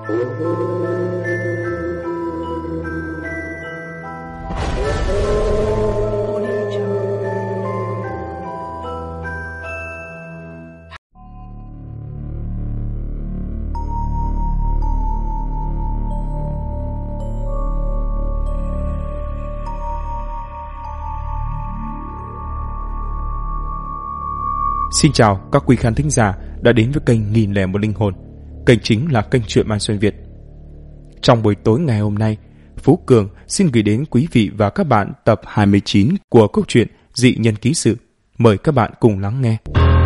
Xin chào các quý khán thính giả đã đến với kênh 1001 Linh Hồn. Kênh chính là kênh truyện ma xuyên Việt. Trong buổi tối ngày hôm nay, Phú Cường xin gửi đến quý vị và các bạn tập 29 của câu chuyện Dị Nhân Ký Sự. Mời các bạn cùng lắng nghe.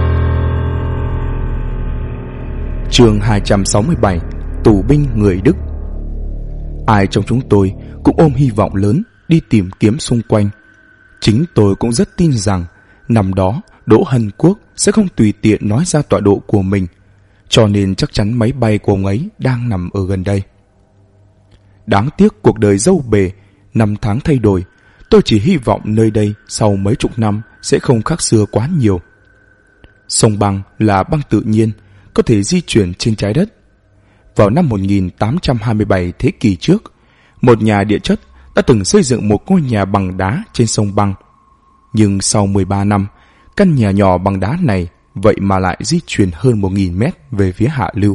Chương 267: Tù binh người Đức. Ai trong chúng tôi cũng ôm hy vọng lớn đi tìm kiếm xung quanh. Chính tôi cũng rất tin rằng năm đó Đỗ Hân Quốc sẽ không tùy tiện nói ra tọa độ của mình, cho nên chắc chắn máy bay của ông ấy đang nằm ở gần đây. Đáng tiếc cuộc đời dâu bề, năm tháng thay đổi, tôi chỉ hy vọng nơi đây sau mấy chục năm sẽ không khác xưa quá nhiều. Sông băng là băng tự nhiên, có thể di chuyển trên trái đất. Vào năm 1827 thế kỷ trước, một nhà địa chất đã từng xây dựng một ngôi nhà bằng đá trên sông băng. Nhưng sau 13 năm, căn nhà nhỏ bằng đá này vậy mà lại di chuyển hơn 1.000 mét về phía hạ lưu.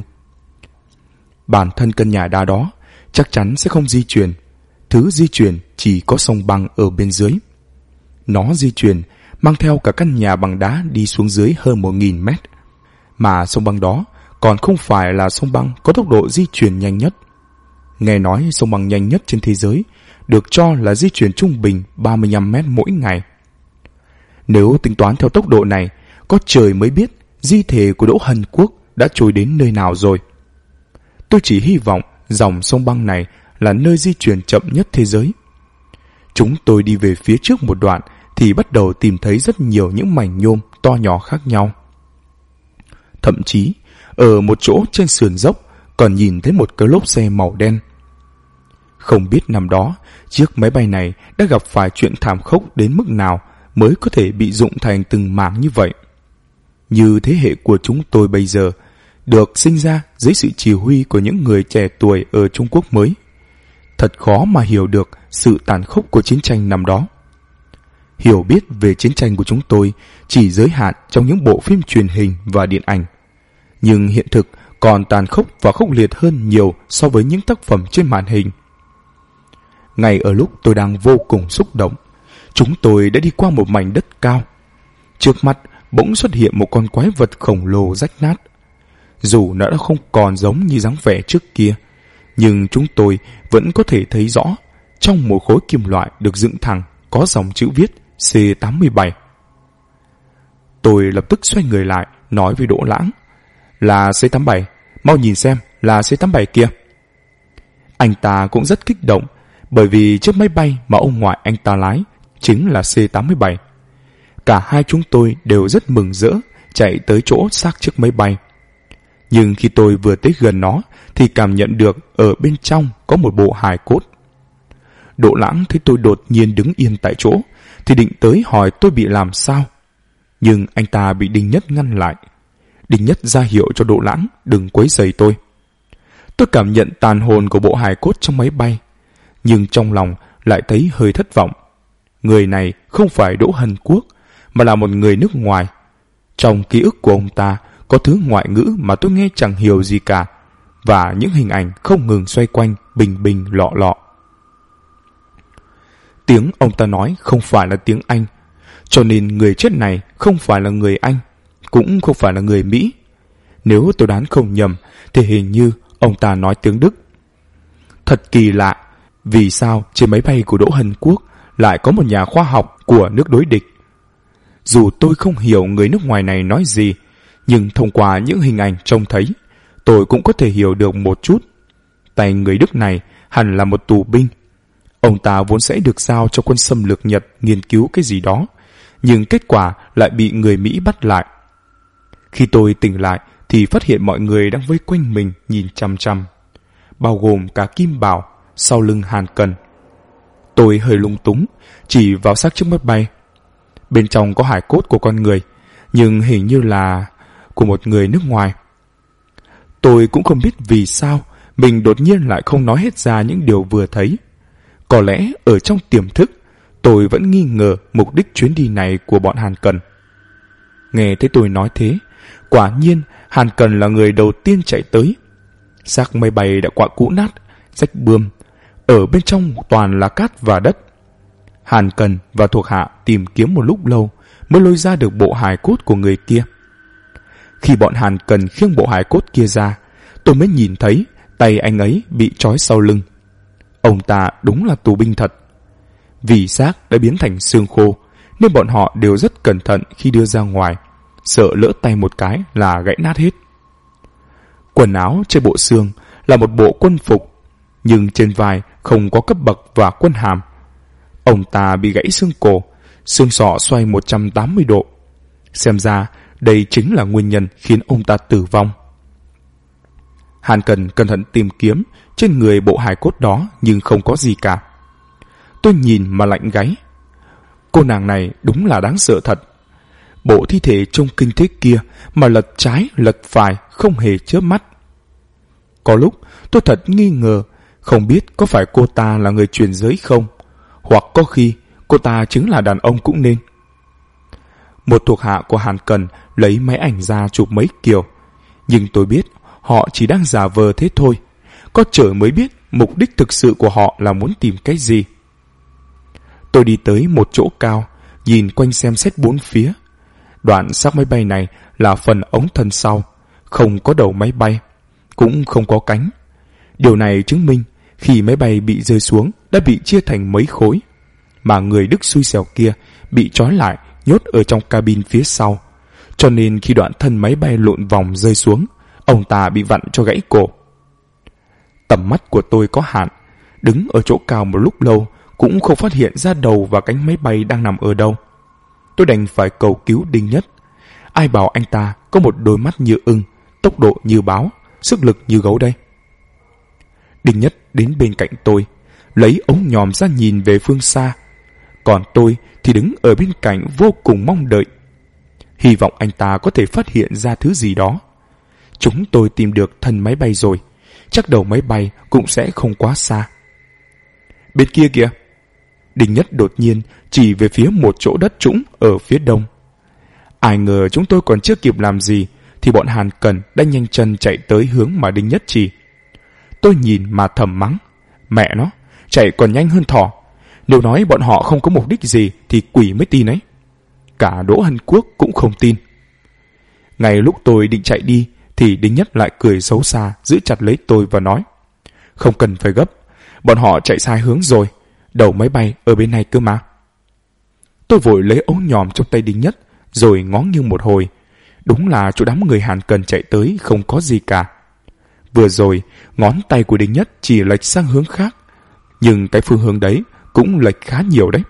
Bản thân căn nhà đá đó chắc chắn sẽ không di chuyển. Thứ di chuyển chỉ có sông băng ở bên dưới. Nó di chuyển mang theo cả căn nhà bằng đá đi xuống dưới hơn 1.000 mét. Mà sông băng đó còn không phải là sông băng có tốc độ di chuyển nhanh nhất. Nghe nói sông băng nhanh nhất trên thế giới được cho là di chuyển trung bình 35 mét mỗi ngày. Nếu tính toán theo tốc độ này, có trời mới biết di thể của Đỗ Hân Quốc đã trôi đến nơi nào rồi. Tôi chỉ hy vọng dòng sông băng này là nơi di chuyển chậm nhất thế giới. Chúng tôi đi về phía trước một đoạn thì bắt đầu tìm thấy rất nhiều những mảnh nhôm to nhỏ khác nhau. Thậm chí, ở một chỗ trên sườn dốc còn nhìn thấy một cái lốp xe màu đen. Không biết năm đó, chiếc máy bay này đã gặp phải chuyện thảm khốc đến mức nào mới có thể bị rụng thành từng mảng như vậy. Như thế hệ của chúng tôi bây giờ, được sinh ra dưới sự chỉ huy của những người trẻ tuổi ở Trung Quốc mới. Thật khó mà hiểu được sự tàn khốc của chiến tranh năm đó. Hiểu biết về chiến tranh của chúng tôi chỉ giới hạn trong những bộ phim truyền hình và điện ảnh. Nhưng hiện thực còn tàn khốc và khốc liệt hơn nhiều so với những tác phẩm trên màn hình. Ngay ở lúc tôi đang vô cùng xúc động, chúng tôi đã đi qua một mảnh đất cao. Trước mắt bỗng xuất hiện một con quái vật khổng lồ rách nát. Dù nó đã không còn giống như dáng vẻ trước kia, nhưng chúng tôi vẫn có thể thấy rõ trong một khối kim loại được dựng thẳng có dòng chữ viết C87. Tôi lập tức xoay người lại nói với Đỗ Lãng: "Là C87, mau nhìn xem, là C87 kia." Anh ta cũng rất kích động, bởi vì chiếc máy bay mà ông ngoại anh ta lái chính là C87. Cả hai chúng tôi đều rất mừng rỡ chạy tới chỗ xác chiếc máy bay. Nhưng khi tôi vừa tới gần nó thì cảm nhận được ở bên trong có một bộ hài cốt. Đỗ Lãng thấy tôi đột nhiên đứng yên tại chỗ thì định tới hỏi tôi bị làm sao. Nhưng anh ta bị Đinh Nhất ngăn lại. Đinh Nhất ra hiệu cho Đỗ Lãng đừng quấy rầy tôi. Tôi cảm nhận tàn hồn của bộ hài cốt trong máy bay, nhưng trong lòng lại thấy hơi thất vọng. Người này không phải Đỗ Hân Quốc, mà là một người nước ngoài. Trong ký ức của ông ta có thứ ngoại ngữ mà tôi nghe chẳng hiểu gì cả, và những hình ảnh không ngừng xoay quanh bình bình lọ lọ. Tiếng ông ta nói không phải là tiếng Anh, cho nên người chết này không phải là người Anh, cũng không phải là người Mỹ. Nếu tôi đoán không nhầm thì hình như ông ta nói tiếng Đức. Thật kỳ lạ, vì sao trên máy bay của Đỗ Hân Quốc lại có một nhà khoa học của nước đối địch? Dù tôi không hiểu người nước ngoài này nói gì, nhưng thông qua những hình ảnh trông thấy, tôi cũng có thể hiểu được một chút. Tay người Đức này hẳn là một tù binh. Ông ta vốn sẽ được giao cho quân xâm lược Nhật nghiên cứu cái gì đó, nhưng kết quả lại bị người Mỹ bắt lại. Khi tôi tỉnh lại thì phát hiện mọi người đang vây quanh mình nhìn chằm chằm, bao gồm cả Kim Bảo sau lưng Hàn Cần. Tôi hơi lung túng, chỉ vào xác chiếc máy bay. Bên trong có hài cốt của con người, nhưng hình như là của một người nước ngoài. Tôi cũng không biết vì sao mình đột nhiên lại không nói hết ra những điều vừa thấy. Có lẽ ở trong tiềm thức, tôi vẫn nghi ngờ mục đích chuyến đi này của bọn Hàn Cần. Nghe thấy tôi nói thế, quả nhiên Hàn Cần là người đầu tiên chạy tới. Xác máy bay đã quạ cũ nát, rách bươm, ở bên trong toàn là cát và đất. Hàn Cần và thuộc hạ tìm kiếm một lúc lâu mới lôi ra được bộ hài cốt của người kia. Khi bọn Hàn Cần khiêng bộ hài cốt kia ra, tôi mới nhìn thấy tay anh ấy bị trói sau lưng. Ông ta đúng là tù binh thật. Vì xác đã biến thành xương khô, nên bọn họ đều rất cẩn thận khi đưa ra ngoài, sợ lỡ tay một cái là gãy nát hết. Quần áo trên bộ xương là một bộ quân phục, nhưng trên vai không có cấp bậc và quân hàm. Ông ta bị gãy xương cổ, xương sọ xoay 180 độ. Xem ra đây chính là nguyên nhân khiến ông ta tử vong. Hàn Cần cẩn thận tìm kiếm trên người bộ hài cốt đó nhưng không có gì cả. Tôi nhìn mà lạnh gáy. Cô nàng này đúng là đáng sợ thật. Bộ thi thể trông kinh thế kia mà lật trái lật phải không hề chớp mắt. Có lúc tôi thật nghi ngờ, không biết có phải cô ta là người chuyển giới không, hoặc có khi cô ta chính là đàn ông cũng nên. Một thuộc hạ của Hàn Cần lấy máy ảnh ra chụp mấy kiểu, nhưng tôi biết họ chỉ đang giả vờ thế thôi. Có trời mới biết mục đích thực sự của họ là muốn tìm cái gì. Tôi đi tới một chỗ cao, nhìn quanh xem xét bốn phía. Đoạn xác máy bay này là phần ống thân sau, không có đầu máy bay, cũng không có cánh. Điều này chứng minh khi máy bay bị rơi xuống đã bị chia thành mấy khối, mà người Đức xui xẻo kia bị trói lại nhốt ở trong cabin phía sau, cho nên khi đoạn thân máy bay lộn vòng rơi xuống, ông ta bị vặn cho gãy cổ. Tầm mắt của tôi có hạn, đứng ở chỗ cao một lúc lâu cũng không phát hiện ra đầu và cánh máy bay đang nằm ở đâu. Tôi đành phải cầu cứu Đinh Nhất. Ai bảo anh ta có một đôi mắt như ưng, tốc độ như báo, sức lực như gấu đây. Đinh Nhất đến bên cạnh tôi, lấy ống nhòm ra nhìn về phương xa. Còn tôi thì đứng ở bên cạnh vô cùng mong đợi. Hy vọng anh ta có thể phát hiện ra thứ gì đó. Chúng tôi tìm được thân máy bay rồi, chắc đầu máy bay cũng sẽ không quá xa. Bên kia kìa. Đinh Nhất đột nhiên chỉ về phía một chỗ đất trũng ở phía đông. Ai ngờ chúng tôi còn chưa kịp làm gì thì bọn Hàn Cần đã nhanh chân chạy tới hướng mà Đinh Nhất chỉ. Tôi nhìn mà thầm mắng, mẹ nó, chạy còn nhanh hơn thỏ. Nếu nói bọn họ không có mục đích gì thì quỷ mới tin ấy. Cả Đỗ Hân Quốc cũng không tin. Ngay lúc tôi định chạy đi thì Đinh Nhất lại cười xấu xa, giữ chặt lấy tôi và nói, không cần phải gấp, bọn họ chạy sai hướng rồi, đầu máy bay ở bên này cơ mà. Tôi vội lấy ống nhòm trong tay Đinh Nhất rồi ngó nghiêng một hồi. Đúng là chỗ đám người Hàn Cần chạy tới không có gì cả. Vừa rồi ngón tay của Đinh Nhất chỉ lệch sang hướng khác, nhưng cái phương hướng đấy cũng lệch khá nhiều đấy.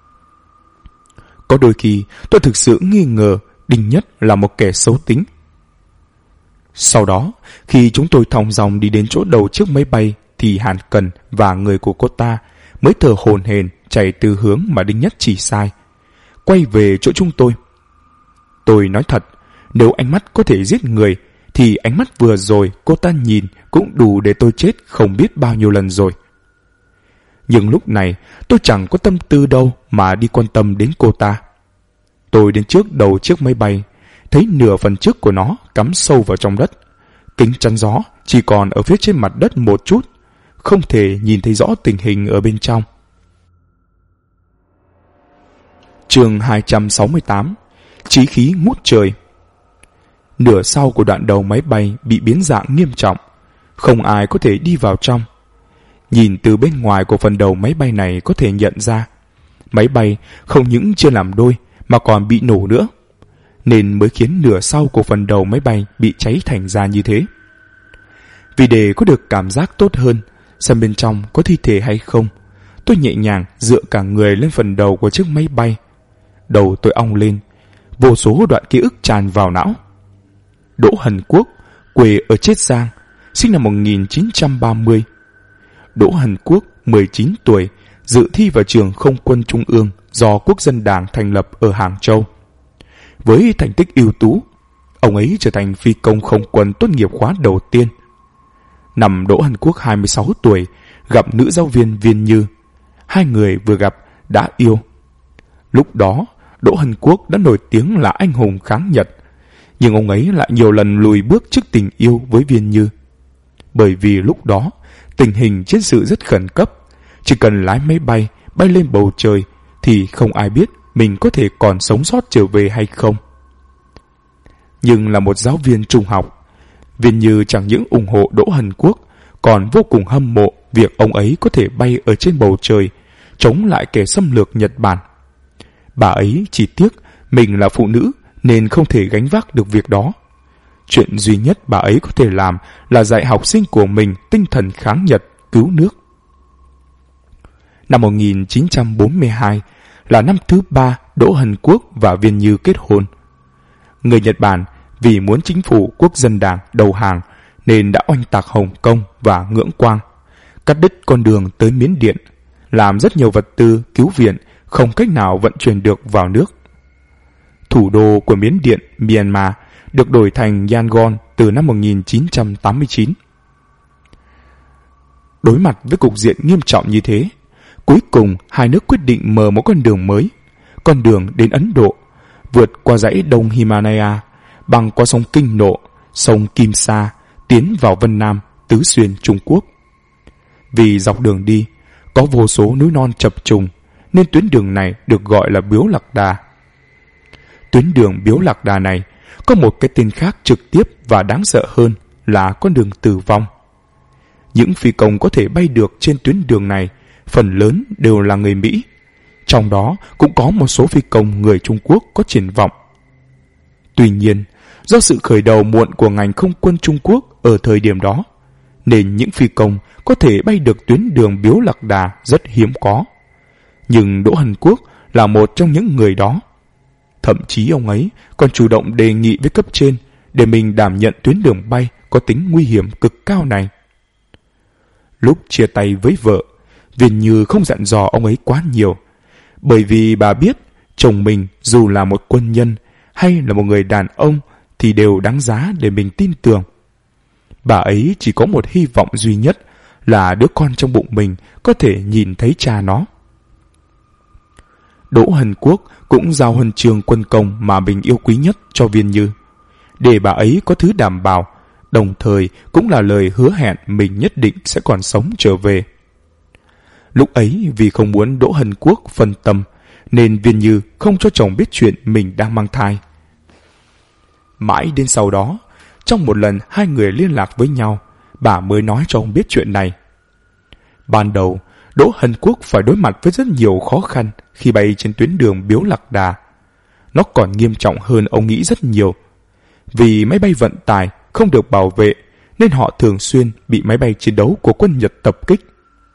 Có đôi khi tôi thực sự nghi ngờ Đinh Nhất là một kẻ xấu tính. Sau đó, khi chúng tôi thong dong đi đến chỗ đầu chiếc máy bay thì Hàn Cần và người của cô ta mới thở hổn hển chạy từ hướng mà Đinh Nhất chỉ sai, quay về chỗ chúng tôi. Tôi nói thật, nếu ánh mắt có thể giết người thì ánh mắt vừa rồi cô ta nhìn cũng đủ để tôi chết không biết bao nhiêu lần rồi. Nhưng lúc này tôi chẳng có tâm tư đâu mà đi quan tâm đến cô ta. Tôi đến trước đầu chiếc máy bay, thấy nửa phần trước của nó cắm sâu vào trong đất. Kính chắn gió chỉ còn ở phía trên mặt đất một chút, không thể nhìn thấy rõ tình hình ở bên trong. Chương 268, Chí khí ngút trời. Nửa sau của đoạn đầu máy bay bị biến dạng nghiêm trọng, không ai có thể đi vào trong. Nhìn từ bên ngoài của phần đầu máy bay này có thể nhận ra, máy bay không những chưa làm đôi mà còn bị nổ nữa, nên mới khiến nửa sau của phần đầu máy bay bị cháy thành ra như thế. Vì để có được cảm giác tốt hơn, xem bên trong có thi thể hay không, tôi nhẹ nhàng dựa cả người lên phần đầu của chiếc máy bay. Đầu tôi ong lên, vô số đoạn ký ức tràn vào não. Đỗ Hân Quốc, quê ở Chiết Giang, sinh năm 1930. Đỗ Hân Quốc, 19 tuổi, dự thi vào trường Không quân Trung ương do Quốc dân Đảng thành lập ở Hàng Châu. Với thành tích ưu tú, ông ấy trở thành phi công không quân tốt nghiệp khóa đầu tiên. Năm Đỗ Hân Quốc 26 tuổi, gặp nữ giáo viên Viên Như. Hai người vừa gặp đã yêu. Lúc đó, Đỗ Hân Quốc đã nổi tiếng là anh hùng kháng Nhật, nhưng ông ấy lại nhiều lần lùi bước trước tình yêu với Viên Như. Bởi vì lúc đó, tình hình chiến sự rất khẩn cấp, chỉ cần lái máy bay bay lên bầu trời thì không ai biết mình có thể còn sống sót trở về hay không. Nhưng là một giáo viên trung học, Viên Như chẳng những ủng hộ Đỗ Hân Quốc, còn vô cùng hâm mộ việc ông ấy có thể bay ở trên bầu trời, chống lại kẻ xâm lược Nhật Bản. Bà ấy chỉ tiếc mình là phụ nữ nên không thể gánh vác được việc đó. Chuyện duy nhất bà ấy có thể làm là dạy học sinh của mình tinh thần kháng Nhật, cứu nước. Năm 1942 là năm thứ 3 Đỗ Hân Quốc và Viên Như kết hôn. Người Nhật Bản vì muốn chính phủ quốc dân đảng đầu hàng nên đã oanh tạc Hồng Kông và Ngưỡng Quang, cắt đứt con đường tới Miến Điện, làm rất nhiều vật tư cứu viện không cách nào vận chuyển được vào nước. Thủ đô của Miến Điện, Myanmar, được đổi thành Yangon từ năm 1989. Đối mặt với cục diện nghiêm trọng như thế, cuối cùng hai nước quyết định mở một con đường mới, con đường đến Ấn Độ, vượt qua dãy Đông Himalaya, băng qua sông Kinh Nộ, sông Kim Sa, tiến vào Vân Nam, Tứ Xuyên, Trung Quốc. Vì dọc đường đi có vô số núi non chập trùng, nên tuyến đường này được gọi là Biếu Lạc Đà. Tuyến đường Biếu Lạc Đà này có một cái tên khác trực tiếp và đáng sợ hơn là con đường tử vong. Những phi công có thể bay được trên tuyến đường này phần lớn đều là người Mỹ, trong đó cũng có một số phi công người Trung Quốc có triển vọng. Tuy nhiên, do sự khởi đầu muộn của ngành không quân Trung Quốc ở thời điểm đó, nên những phi công có thể bay được tuyến đường Biếu Lạc Đà rất hiếm có. Nhưng Đỗ Hân Quốc là một trong những người đó. Thậm chí ông ấy còn chủ động đề nghị với cấp trên để mình đảm nhận tuyến đường bay có tính nguy hiểm cực cao này. Lúc chia tay với vợ, Viên Như không dặn dò ông ấy quá nhiều, bởi vì bà biết chồng mình dù là một quân nhân hay là một người đàn ông thì đều đáng giá để mình tin tưởng. Bà ấy chỉ có một hy vọng duy nhất là đứa con trong bụng mình có thể nhìn thấy cha nó. Đỗ Hân Quốc cũng giao huân chương quân công mà mình yêu quý nhất cho Viên Như, để bà ấy có thứ đảm bảo, đồng thời cũng là lời hứa hẹn mình nhất định sẽ còn sống trở về. Lúc ấy vì không muốn Đỗ Hân Quốc phân tâm, nên Viên Như không cho chồng biết chuyện mình đang mang thai. Mãi đến sau đó, trong một lần hai người liên lạc với nhau, bà mới nói cho ông biết chuyện này. Ban đầu, Đỗ Hân Quốc phải đối mặt với rất nhiều khó khăn khi bay trên tuyến đường Biếu Lạc Đà. Nó còn nghiêm trọng hơn ông nghĩ rất nhiều. Vì máy bay vận tải không được bảo vệ, nên họ thường xuyên bị máy bay chiến đấu của quân Nhật tập kích.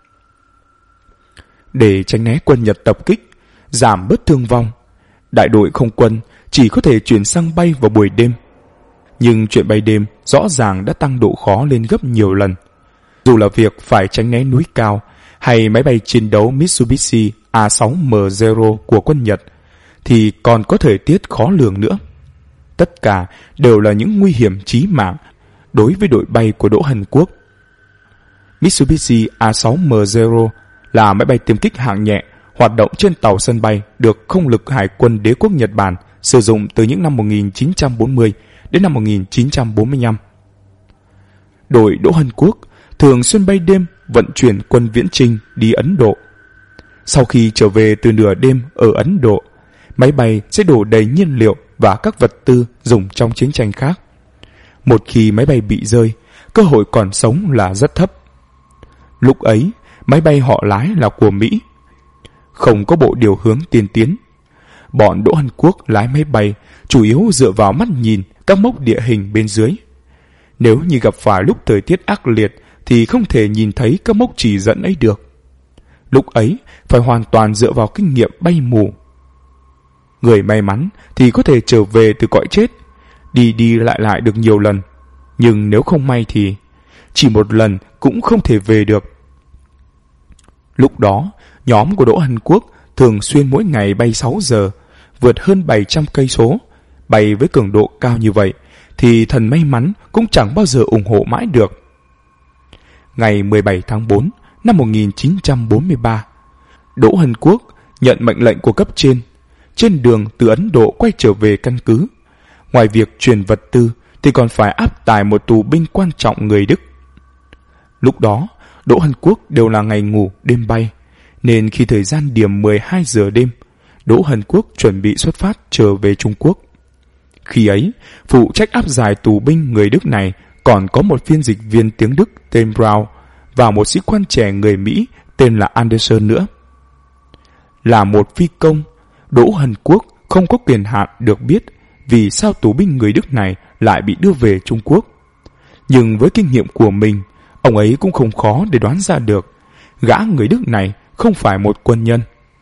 Để tránh né quân Nhật tập kích, giảm bớt thương vong, đại đội không quân chỉ có thể chuyển sang bay vào buổi đêm. Nhưng chuyện bay đêm rõ ràng đã tăng độ khó lên gấp nhiều lần. Dù là việc phải tránh né núi cao hay máy bay chiến đấu Mitsubishi A6M0 của quân Nhật, thì còn có thời tiết khó lường nữa. Tất cả đều là những nguy hiểm chí mạng đối với đội bay của Đỗ Hân Quốc. Mitsubishi A6M0 là máy bay tiêm kích hạng nhẹ hoạt động trên tàu sân bay được không lực Hải quân Đế quốc Nhật Bản sử dụng từ những năm 1940 đến năm 1945. Đội Đỗ Hân Quốc thường xuyên bay đêm vận chuyển quân viễn chinh đi Ấn Độ. Sau khi trở về từ nửa đêm ở Ấn Độ, máy bay sẽ đổ đầy nhiên liệu và các vật tư dùng trong chiến tranh khác. Một khi máy bay bị rơi, cơ hội còn sống là rất thấp. Lúc ấy, máy bay họ lái là của Mỹ, không có bộ điều hướng tiên tiến. Bọn Đỗ Hân Quốc lái máy bay chủ yếu dựa vào mắt nhìn các mốc địa hình bên dưới. Nếu như gặp phải lúc thời tiết ác liệt thì không thể nhìn thấy các mốc chỉ dẫn ấy được. Lúc ấy phải hoàn toàn dựa vào kinh nghiệm bay mù. Người may mắn thì có thể trở về từ cõi chết, đi đi lại lại được nhiều lần. Nhưng nếu không may thì chỉ một lần cũng không thể về được. Lúc đó, nhóm của Đỗ Hân Quốc thường xuyên mỗi ngày bay 6 giờ, vượt hơn 700 cây số. Bay với cường độ cao như vậy thì thần may mắn cũng chẳng bao giờ ủng hộ mãi được. ngày 17 tháng 4 năm 1943, Đỗ Hân Quốc nhận mệnh lệnh của cấp trên đường từ Ấn Độ quay trở về căn cứ. Ngoài việc truyền vật tư thì còn phải áp tải một tù binh quan trọng người Đức. Lúc đó, Đỗ Hân Quốc đều là ngày ngủ đêm bay, nên khi thời gian điểm 12 giờ đêm, Đỗ Hân Quốc chuẩn bị xuất phát trở về Trung Quốc. Khi ấy, phụ trách áp giải tù binh người Đức này còn có một phiên dịch viên tiếng Đức tên Brown và một sĩ quan trẻ người Mỹ tên là Anderson nữa. Là một phi công, Đỗ Hân Quốc không có quyền hạn được biết vì sao tù binh người Đức này lại bị đưa về Trung Quốc. Nhưng với kinh nghiệm của mình, ông ấy cũng không khó để đoán ra được gã người Đức này không phải một quân nhân.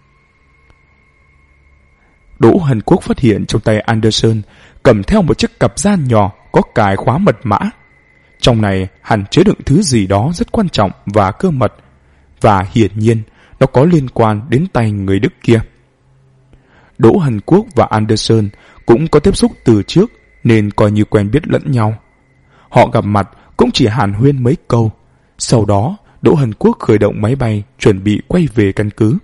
Đỗ Hân Quốc phát hiện trong tay Anderson cầm theo một chiếc cặp da nhỏ có cài khóa mật mã. Trong này hẳn chứa đựng thứ gì đó rất quan trọng và cơ mật, và hiển nhiên nó có liên quan đến tay người Đức kia. Đỗ Hân Quốc và Anderson cũng có tiếp xúc từ trước nên coi như quen biết lẫn nhau. Họ gặp mặt cũng chỉ hàn huyên mấy câu. Sau đó, Đỗ Hân Quốc khởi động máy bay chuẩn bị quay về căn cứ.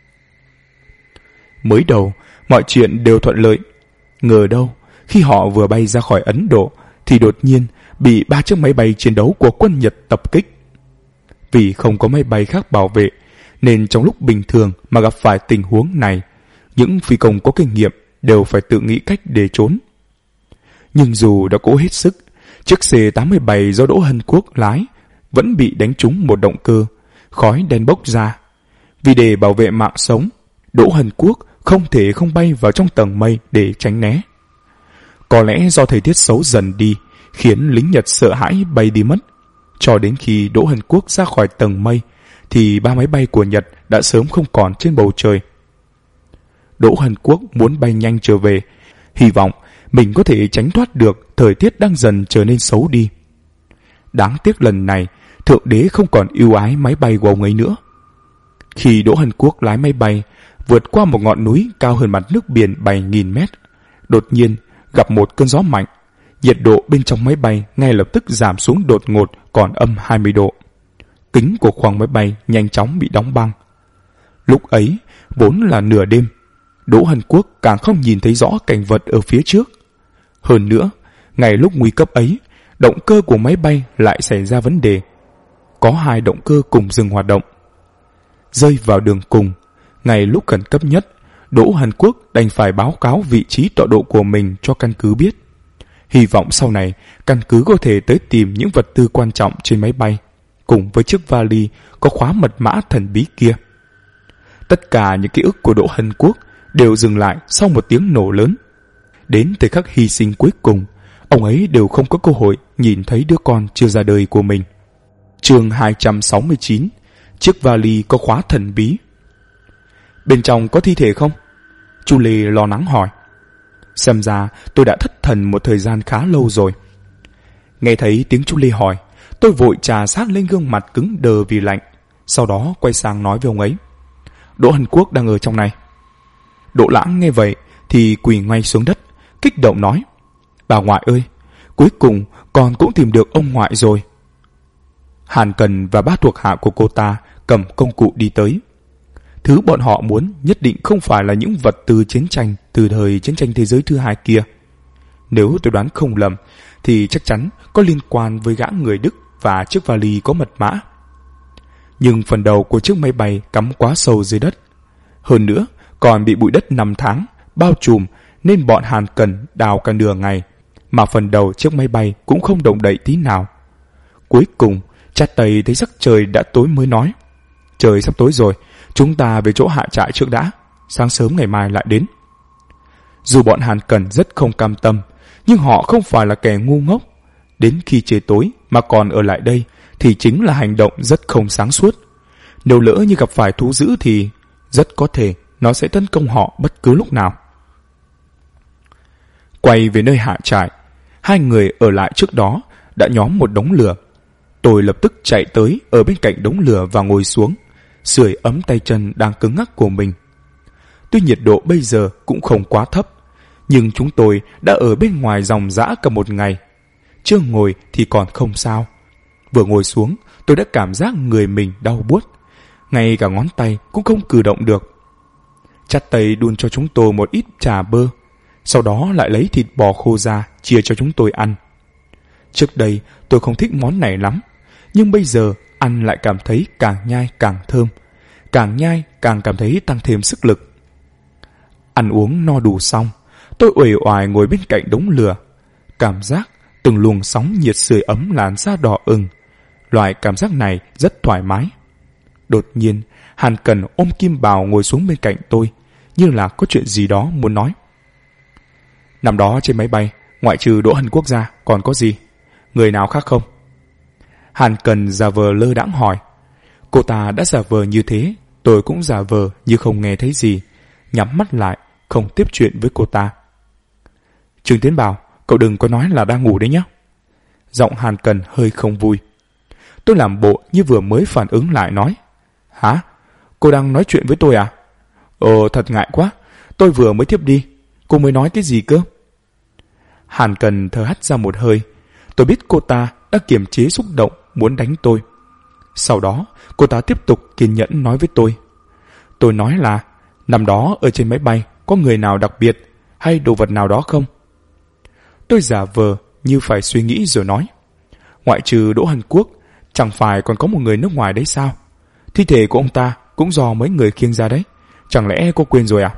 Mới đầu, mọi chuyện đều thuận lợi. Ngờ đâu, khi họ vừa bay ra khỏi Ấn Độ thì đột nhiên bị 3 chiếc máy bay chiến đấu của quân Nhật tập kích. Vì không có máy bay khác bảo vệ, nên trong lúc bình thường mà gặp phải tình huống này, những phi công có kinh nghiệm đều phải tự nghĩ cách để trốn. Nhưng dù đã cố hết sức, chiếc C-87 do Đỗ Hân Quốc lái vẫn bị đánh trúng một động cơ, khói đen bốc ra. Vì để bảo vệ mạng sống, Đỗ Hân Quốc không thể không bay vào trong tầng mây để tránh né. Có lẽ do thời tiết xấu dần đi, khiến lính Nhật sợ hãi bay đi mất. Cho đến khi Đỗ Hân Quốc ra khỏi tầng mây, thì 3 máy bay của Nhật đã sớm không còn trên bầu trời. Đỗ Hân Quốc muốn bay nhanh trở về, hy vọng mình có thể tránh thoát được thời tiết đang dần trở nên xấu đi. Đáng tiếc lần này, Thượng Đế không còn ưu ái máy bay của ông ấy nữa. Khi Đỗ Hân Quốc lái máy bay vượt qua một ngọn núi cao hơn mặt nước biển 7.000 mét, đột nhiên gặp một cơn gió mạnh. Nhiệt độ bên trong máy bay ngay lập tức giảm xuống đột ngột còn âm 20 độ. Kính của khoang máy bay nhanh chóng bị đóng băng. Lúc ấy, vốn là nửa đêm, Đỗ Hân Quốc càng không nhìn thấy rõ cảnh vật ở phía trước. Hơn nữa, ngay lúc nguy cấp ấy, động cơ của máy bay lại xảy ra vấn đề. Có 2 động cơ cùng dừng hoạt động. Rơi vào đường cùng, ngay lúc khẩn cấp nhất, Đỗ Hân Quốc đành phải báo cáo vị trí tọa độ của mình cho căn cứ biết. Hy vọng sau này, căn cứ có thể tới tìm những vật tư quan trọng trên máy bay, cùng với chiếc vali có khóa mật mã thần bí kia. Tất cả những ký ức của Đỗ Hân Quốc đều dừng lại sau một tiếng nổ lớn. Đến thời khắc hy sinh cuối cùng, ông ấy đều không có cơ hội nhìn thấy đứa con chưa ra đời của mình. Chương 269, chiếc vali có khóa thần bí. Bên trong có thi thể không? Chu Lê lo lắng hỏi. Xem ra tôi đã thất thần một thời gian khá lâu rồi. Nghe thấy tiếng Chu Lê hỏi, tôi vội trà sát lên gương mặt cứng đờ vì lạnh. Sau đó quay sang nói với ông ấy, Đỗ Hân Quốc đang ở trong này. Đỗ Lãng nghe vậy thì quỳ ngay xuống đất, kích động nói, bà ngoại ơi, cuối cùng con cũng tìm được ông ngoại rồi. Hàn Cần và 3 thuộc hạ của cô ta cầm công cụ đi tới. Thứ bọn họ muốn nhất định không phải là những vật tư chiến tranh từ thời chiến tranh thế giới thứ 2 kia. Nếu tôi đoán không lầm thì chắc chắn có liên quan với gã người Đức và chiếc vali có mật mã. Nhưng phần đầu của chiếc máy bay cắm quá sâu dưới đất. Hơn nữa còn bị bụi đất 5 tháng bao trùm, nên bọn Hàn Cần đào cả nửa ngày mà phần đầu chiếc máy bay cũng không động đậy tí nào. Cuối cùng cha Tây thấy sắc trời đã tối mới nói, trời sắp tối rồi, chúng ta về chỗ hạ trại trước đã, sáng sớm ngày mai lại đến. Dù bọn Hàn Cần rất không cam tâm, nhưng họ không phải là kẻ ngu ngốc. Đến khi trời tối mà còn ở lại đây thì chính là hành động rất không sáng suốt. Nếu lỡ như gặp phải thú dữ thì rất có thể nó sẽ tấn công họ bất cứ lúc nào. Quay về nơi hạ trại, 2 người ở lại trước đó đã nhóm một đống lửa. Tôi lập tức chạy tới ở bên cạnh đống lửa và ngồi xuống, sưởi ấm tay chân đang cứng ngắc của mình. Tuy nhiệt độ bây giờ cũng không quá thấp, nhưng chúng tôi đã ở bên ngoài ròng rã cả một ngày. Chưa ngồi thì còn không sao, Vừa ngồi xuống, tôi đã cảm giác người mình đau buốt. Ngay cả ngón tay cũng không cử động được. Chắt tay đun cho chúng tôi một ít trà bơ, sau đó lại lấy thịt bò khô ra chia cho chúng tôi ăn. Trước đây tôi không thích món này lắm, nhưng bây giờ ăn lại cảm thấy càng nhai càng thơm, càng nhai càng cảm thấy tăng thêm sức lực. Ăn uống no đủ xong, tôi uể oải ngồi bên cạnh đống lửa, cảm giác từng luồng sóng nhiệt sưởi ấm làn da đỏ ửng. Loại cảm giác này rất thoải mái. Đột nhiên, Hàn Cần ôm Kim Bào ngồi xuống bên cạnh tôi, như là có chuyện gì đó muốn nói. Năm đó trên máy bay, ngoại trừ Đỗ Hân Quốc ra, còn có gì? Người nào khác không? Hàn Cần giả vờ lơ đãng hỏi. Cô ta đã giả vờ như thế, tôi cũng giả vờ như không nghe thấy gì, nhắm mắt lại, không tiếp chuyện với cô ta. Trương Tiến Bảo, cậu đừng có nói là đang ngủ đấy nhé. Giọng Hàn Cần hơi không vui. Tôi làm bộ như vừa mới phản ứng lại nói. Hả? Cô đang nói chuyện với tôi à? Thật ngại quá, tôi vừa mới thiếp đi. Cô mới nói cái gì cơ? Hàn Cần thở hắt ra một hơi. Tôi biết cô ta đã kiềm chế xúc động muốn đánh tôi. Sau đó cô ta tiếp tục kiên nhẫn nói với tôi. Tôi nói là năm đó ở trên máy bay có người nào đặc biệt hay đồ vật nào đó không? Tôi giả vờ như phải suy nghĩ rồi nói. Ngoại trừ Đỗ Hân Quốc, chẳng phải còn có một người nước ngoài đấy sao? Thi thể của ông ta cũng do mấy người khiêng ra đấy. Chẳng lẽ cô quên rồi à?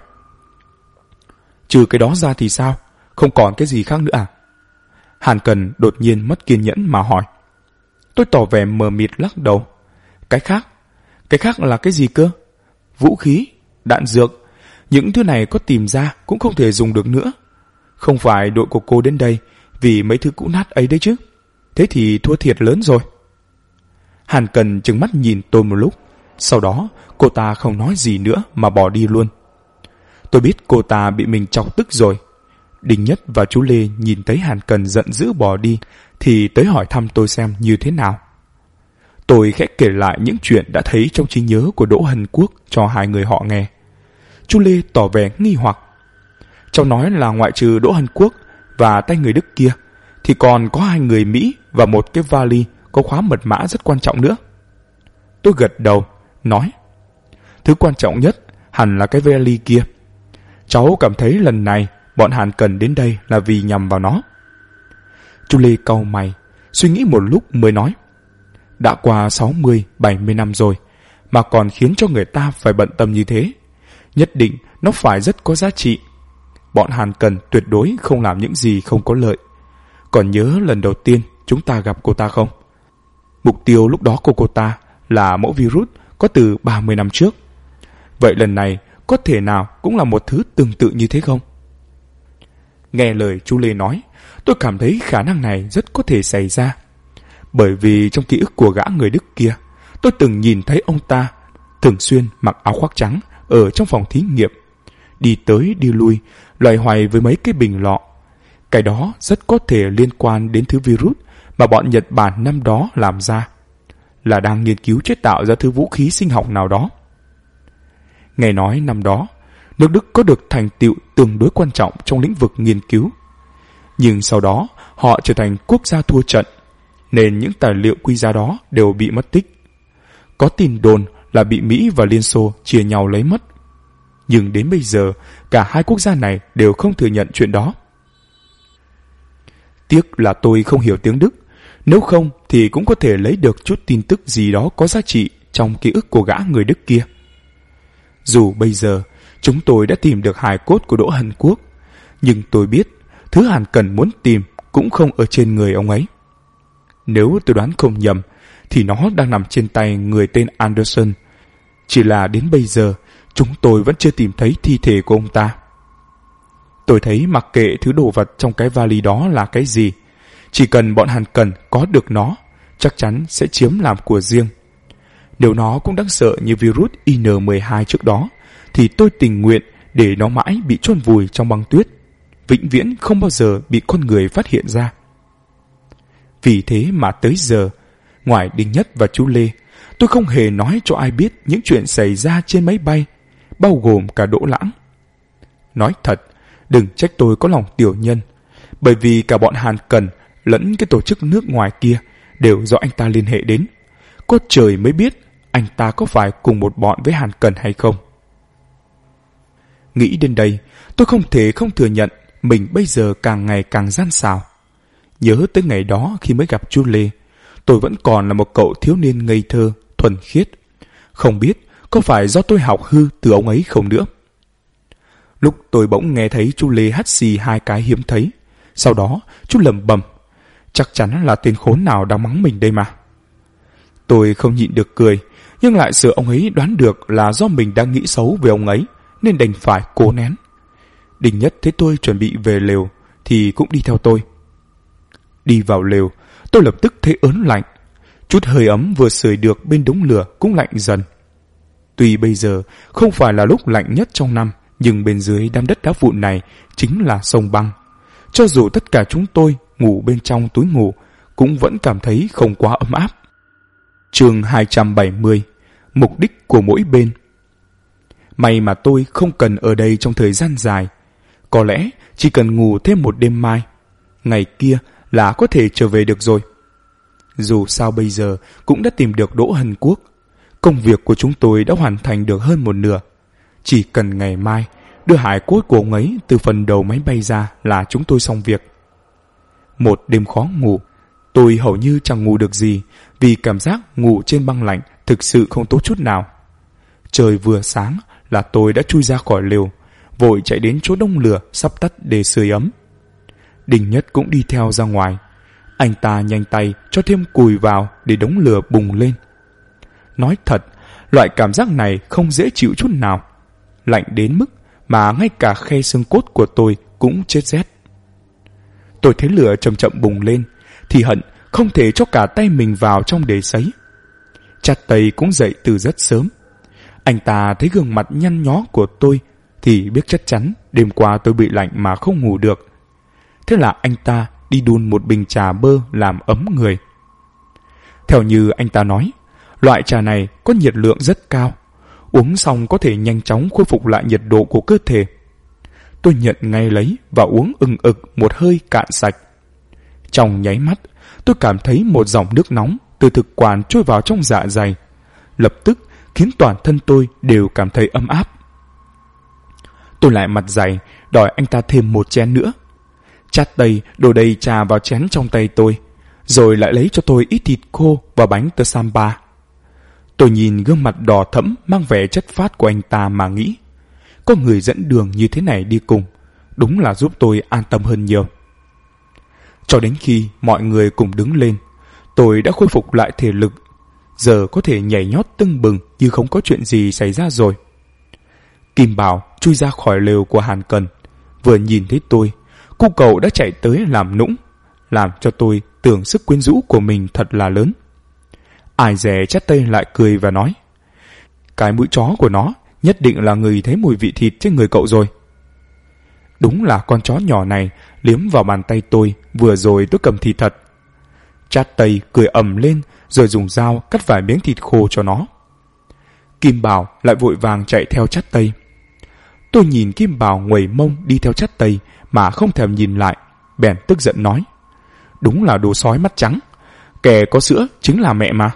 Trừ cái đó ra thì sao? Không còn cái gì khác nữa à? Hàn Cần đột nhiên mất kiên nhẫn mà hỏi. Tôi tỏ vẻ mờ mịt lắc đầu. Cái khác? Cái khác là cái gì cơ? Vũ khí, đạn dược, những thứ này có tìm ra cũng không thể dùng được nữa. Không phải đội của cô đến đây vì mấy thứ cũ nát ấy đấy chứ? Thế thì thua thiệt lớn rồi. Hàn Cần trừng mắt nhìn tôi một lúc, sau đó cô ta không nói gì nữa mà bỏ đi luôn. Tôi biết cô ta bị mình chọc tức rồi. Đinh Nhất và chú Lê nhìn thấy Hàn Cần giận dữ bỏ đi thì tới hỏi thăm tôi xem như thế nào. Tôi khẽ kể lại những chuyện đã thấy trong trí nhớ của Đỗ Hân Quốc cho hai người họ nghe. Chú Lê tỏ vẻ nghi hoặc. Cháu nói là ngoại trừ Đỗ Hân Quốc và tay người Đức kia thì còn có hai người Mỹ và một cái vali có khóa mật mã rất quan trọng nữa. Tôi gật đầu, nói thứ quan trọng nhất hẳn là cái vali kia. Cháu cảm thấy lần này bọn Hàn Cần đến đây là vì nhằm vào nó. Chú Lê cau mày, suy nghĩ một lúc mới nói. Đã qua 60-70 năm rồi mà còn khiến cho người ta phải bận tâm như thế. Nhất định nó phải rất có giá trị. Bọn Hàn Cần tuyệt đối không làm những gì không có lợi. Còn nhớ lần đầu tiên chúng ta gặp cô ta không? Mục tiêu lúc đó của cô ta là mẫu virus có từ 30 năm trước. Vậy lần này có thể nào cũng là một thứ tương tự như thế không? Nghe lời chú Lê nói, tôi cảm thấy khả năng này rất có thể xảy ra. Bởi vì trong ký ức của gã người Đức kia, tôi từng nhìn thấy ông ta thường xuyên mặc áo khoác trắng ở trong phòng thí nghiệm, đi tới đi lui, loay hoay với mấy cái bình lọ. Cái đó rất có thể liên quan đến thứ virus mà bọn Nhật Bản năm đó làm ra, là đang nghiên cứu chế tạo ra thứ vũ khí sinh học nào đó. Nghe nói năm đó, nước Đức có được thành tựu tương đối quan trọng trong lĩnh vực nghiên cứu. Nhưng sau đó, họ trở thành quốc gia thua trận, nên những tài liệu quý giá đó đều bị mất tích. Có tin đồn là bị Mỹ và Liên Xô chia nhau lấy mất. Nhưng đến bây giờ, cả hai quốc gia này đều không thừa nhận chuyện đó. Tiếc là tôi không hiểu tiếng Đức, nếu không thì cũng có thể lấy được chút tin tức gì đó có giá trị trong ký ức của gã người Đức kia. Dù bây giờ chúng tôi đã tìm được hài cốt của Đỗ Hân Quốc, nhưng tôi biết thứ Hàn Cần muốn tìm cũng không ở trên người ông ấy. Nếu tôi đoán không nhầm thì nó đang nằm trên tay người tên Anderson. Chỉ là đến bây giờ chúng tôi vẫn chưa tìm thấy thi thể của ông ta. Tôi thấy mặc kệ thứ đồ vật trong cái vali đó là cái gì, chỉ cần bọn Hàn Cần có được nó, chắc chắn sẽ chiếm làm của riêng. Nếu nó cũng đáng sợ như virus IN-12 trước đó, thì tôi tình nguyện để nó mãi bị chôn vùi trong băng tuyết, vĩnh viễn không bao giờ bị con người phát hiện ra. Vì thế mà tới giờ, ngoài Đinh Nhất và chú Lê, tôi không hề nói cho ai biết những chuyện xảy ra trên máy bay, bao gồm cả Đỗ Lãng. Nói thật, đừng trách tôi có lòng tiểu nhân, bởi vì cả bọn Hàn Cần lẫn cái tổ chức nước ngoài kia đều do anh ta liên hệ đến. Có trời mới biết anh ta có phải cùng một bọn với Hàn Cần hay không. Nghĩ đến đây, tôi không thể không thừa nhận mình bây giờ càng ngày càng gian xảo. Nhớ tới ngày đó khi mới gặp chú Lê, tôi vẫn còn là một cậu thiếu niên ngây thơ, thuần khiết. Không biết có phải do tôi học hư từ ông ấy không nữa. Lúc tôi bỗng nghe thấy chú Lê hắt xì 2 cái hiếm thấy. Sau đó chú lẩm bẩm, chắc chắn là tên khốn nào đang mắng mình đây mà. Tôi không nhịn được cười, nhưng lại sợ ông ấy đoán được là do mình đang nghĩ xấu về ông ấy, nên đành phải cố nén. Đình Nhất thấy tôi chuẩn bị về lều thì cũng đi theo tôi. Đi vào lều, tôi lập tức thấy ớn lạnh. Chút hơi ấm vừa sưởi được bên đống lửa cũng lạnh dần. Tuy bây giờ không phải là lúc lạnh nhất trong năm, nhưng bên dưới đám đất đá vụn này chính là sông băng. Cho dù tất cả chúng tôi ngủ bên trong túi ngủ, cũng vẫn cảm thấy không quá ấm áp. Chương 270. Mục đích của mỗi bên. May mà tôi không cần ở đây trong thời gian dài. Có lẽ chỉ cần ngủ thêm một đêm mai, ngày kia là có thể trở về được rồi. Dù sao bây giờ cũng đã tìm được Đỗ Hân Quốc. Công việc của chúng tôi đã hoàn thành được hơn một nửa. Chỉ cần ngày mai đưa hải cốt của ông ấy từ phần đầu máy bay ra là chúng tôi xong việc. Một đêm khó ngủ, tôi hầu như chẳng ngủ được gì vì cảm giác ngủ trên băng lạnh thực sự không tốt chút nào. Trời vừa sáng là tôi đã chui ra khỏi lều, vội chạy đến chỗ đống lửa sắp tắt để sưởi ấm. Đình Nhất cũng đi theo ra ngoài. Anh ta nhanh tay cho thêm cùi vào để đống lửa bùng lên. Nói thật, loại cảm giác này không dễ chịu chút nào. Lạnh đến mức mà ngay cả khe xương cốt của tôi cũng chết rét. Tôi thấy lửa chậm chậm bùng lên thì hận không thể cho cả tay mình vào trong để sấy. Chát Tây cũng dậy từ rất sớm. Anh ta thấy gương mặt nhăn nhó của tôi thì biết chắc chắn đêm qua tôi bị lạnh mà không ngủ được. Thế là anh ta đi đun một bình trà bơ làm ấm người. Theo như anh ta nói, loại trà này có nhiệt lượng rất cao, uống xong có thể nhanh chóng khôi phục lại nhiệt độ của cơ thể. Tôi nhận ngay lấy và uống ừng ực một hơi cạn sạch. Trong nháy mắt, tôi cảm thấy một dòng nước nóng từ thực quản trôi vào trong dạ dày, lập tức khiến toàn thân tôi đều cảm thấy ấm áp. Tôi lại mặt dày đòi anh ta thêm một chén nữa. Chát Tây đổ đầy trà vào chén trong tay tôi, rồi lại lấy cho tôi ít thịt khô và bánh tơ samba. Tôi nhìn gương mặt đỏ thẫm mang vẻ chất phác của anh ta mà nghĩ, có người dẫn đường như thế này đi cùng, đúng là giúp tôi an tâm hơn nhiều. Cho đến khi mọi người cùng đứng lên, tôi đã khôi phục lại thể lực, giờ có thể nhảy nhót tưng bừng như không có chuyện gì xảy ra rồi. Kim Bảo chui ra khỏi lều của Hàn Cần, vừa nhìn thấy tôi, cô cậu đã chạy tới làm nũng, làm cho tôi tưởng sức quyến rũ của mình thật là lớn. Ai dè Chát Tây lại cười và nói, cái mũi chó của nó nhất định là người thấy mùi vị thịt trên người cậu rồi. Đúng là con chó nhỏ này liếm vào bàn tay tôi vừa rồi tôi cầm thịt thật. Chát Tây cười ầm lên rồi dùng dao cắt vài miếng thịt khô cho nó. Kim Bảo lại vội vàng chạy theo Chát Tây. Tôi nhìn Kim Bảo nguẩy mông đi theo Chát Tây mà không thèm nhìn lại, bèn tức giận nói, đúng là đồ sói mắt trắng, kẻ có sữa chính là mẹ mà.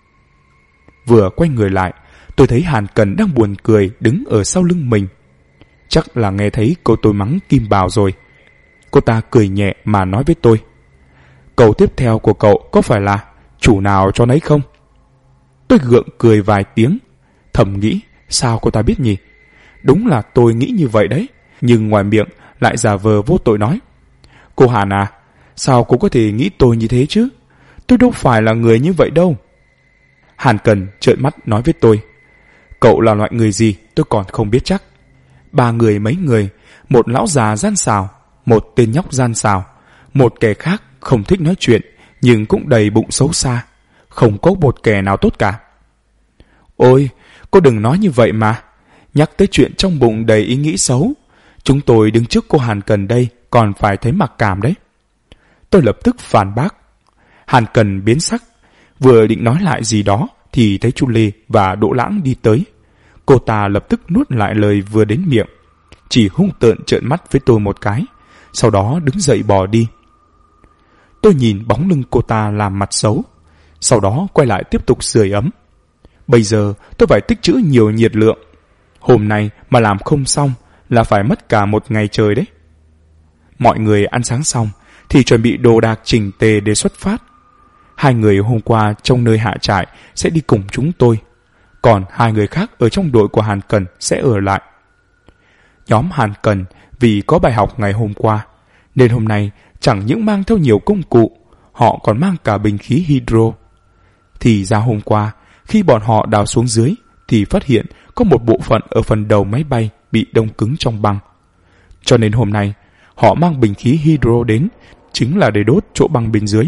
Vừa quay người lại, tôi thấy Hàn Cần đang buồn cười đứng ở sau lưng mình. Chắc là nghe thấy câu tôi mắng Kim Bảo rồi. Cô ta cười nhẹ mà nói với tôi, câu tiếp theo của cậu có phải là chủ nào cho nấy không? Tôi gượng cười vài tiếng, thầm nghĩ sao cô ta biết nhỉ? Đúng là tôi nghĩ như vậy đấy, nhưng ngoài miệng lại giả vờ vô tội nói, cô Hàn à, sao cô có thể nghĩ tôi như thế chứ? Tôi đâu phải là người như vậy đâu. Hàn Cần trợn mắt nói với tôi, cậu là loại người gì tôi còn không biết chắc. 3 người mấy người, một lão già gian xảo, một tên nhóc gian xảo, một kẻ khác không thích nói chuyện nhưng cũng đầy bụng xấu xa, không có một kẻ nào tốt cả. Ôi, cô đừng nói như vậy mà. Nhắc tới chuyện trong bụng đầy ý nghĩ xấu, chúng tôi đứng trước cô Hàn Cần đây còn phải thấy mặc cảm đấy. Tôi lập tức phản bác. Hàn Cần biến sắc, vừa định nói lại gì đó thì thấy chú Lê và Đỗ Lãng đi tới. Cô ta lập tức nuốt lại lời vừa đến miệng, chỉ hung tợn trợn mắt với tôi một cái, sau đó đứng dậy bỏ đi. Tôi nhìn bóng lưng cô ta làm mặt xấu sau đó quay lại tiếp tục sưởi ấm. Bây giờ tôi phải tích trữ nhiều nhiệt lượng. Hôm nay mà làm không xong là phải mất cả một ngày trời đấy. Mọi người ăn sáng xong thì chuẩn bị đồ đạc chỉnh tề để xuất phát. 2 người hôm qua trong nơi hạ trại sẽ đi cùng chúng tôi, còn 2 người khác ở trong đội của Hàn Cần sẽ ở lại. Nhóm Hàn Cần vì có bài học ngày hôm qua, nên hôm nay chẳng những mang theo nhiều công cụ, họ còn mang cả bình khí hydro. Thì ra hôm qua, khi bọn họ đào xuống dưới, thì phát hiện có một bộ phận ở phần đầu máy bay bị đông cứng trong băng. Cho nên hôm nay, họ mang bình khí hydro đến, chính là để đốt chỗ băng bên dưới.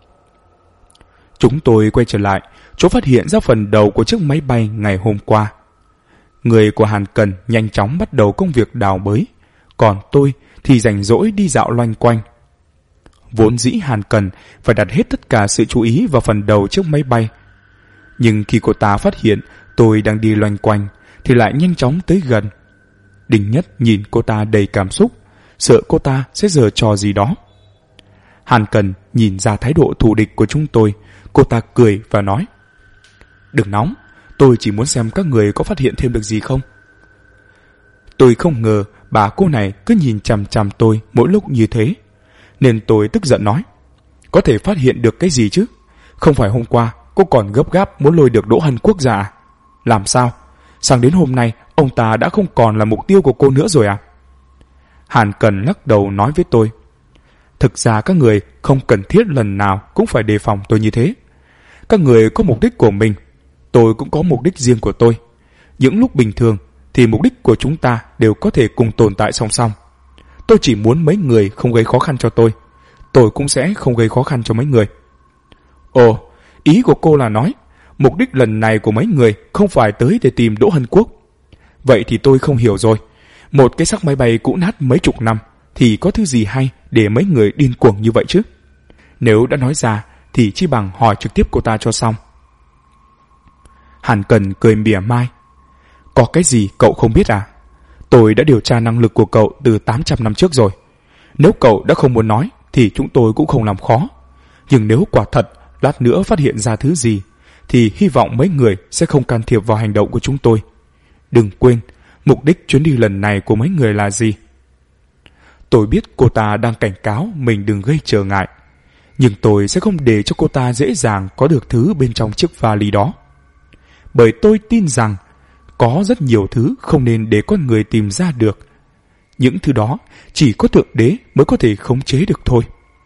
Chúng tôi quay trở lại, chỗ phát hiện ra phần đầu của chiếc máy bay ngày hôm qua. Người của Hàn Cần nhanh chóng bắt đầu công việc đào bới, còn tôi thì rảnh rỗi đi dạo loanh quanh. Vốn dĩ Hàn Cần phải đặt hết tất cả sự chú ý vào phần đầu chiếc máy bay. Nhưng khi cô ta phát hiện tôi đang đi loanh quanh, thì lại nhanh chóng tới gần. Đinh Nhất nhìn cô ta đầy cảm xúc, sợ cô ta sẽ giở trò gì đó. Hàn Cần nhìn ra thái độ thù địch của chúng tôi, cô ta cười và nói: "Đừng nóng, tôi chỉ muốn xem các người có phát hiện thêm được gì không." Tôi không ngờ bà cô này cứ nhìn chằm chằm tôi mỗi lúc như thế, nên tôi tức giận nói: "Có thể phát hiện được cái gì chứ? Không phải hôm qua cô còn gấp gáp muốn lôi được Đỗ Hân Quốc ra à? Làm sao? Sang đến hôm nay ông ta đã không còn là mục tiêu của cô nữa rồi à?" Hàn Cần lắc đầu nói với tôi: "Thực ra các người không cần thiết lần nào cũng phải đề phòng tôi như thế. Các người có mục đích của mình, tôi cũng có mục đích riêng của tôi. Những lúc bình thường thì mục đích của chúng ta đều có thể cùng tồn tại song song. Tôi chỉ muốn mấy người không gây khó khăn cho tôi cũng sẽ không gây khó khăn cho mấy người." "Ồ, ý của cô là nói mục đích lần này của mấy người không phải tới để tìm Đỗ Hân Quốc. Vậy thì tôi không hiểu rồi. Một cái xác máy bay cũ nát mấy chục năm thì có thứ gì hay để mấy người điên cuồng như vậy chứ? Nếu đã nói ra thì chi bằng hỏi trực tiếp cô ta cho xong." Hàn Cần cười mỉa mai: "Có cái gì cậu không biết à? Tôi đã điều tra năng lực của cậu từ 800 năm trước rồi. Nếu cậu đã không muốn nói thì chúng tôi cũng không làm khó. Nhưng nếu quả thật lát nữa phát hiện ra thứ gì thì hy vọng mấy người sẽ không can thiệp vào hành động của chúng tôi. Đừng quên, mục đích chuyến đi lần này của mấy người là gì?" Tôi biết cô ta đang cảnh cáo mình đừng gây trở ngại, nhưng tôi sẽ không để cho cô ta dễ dàng có được thứ bên trong chiếc vali đó. Bởi tôi tin rằng có rất nhiều thứ không nên để con người tìm ra được. Những thứ đó chỉ có Thượng Đế mới có thể khống chế được thôi.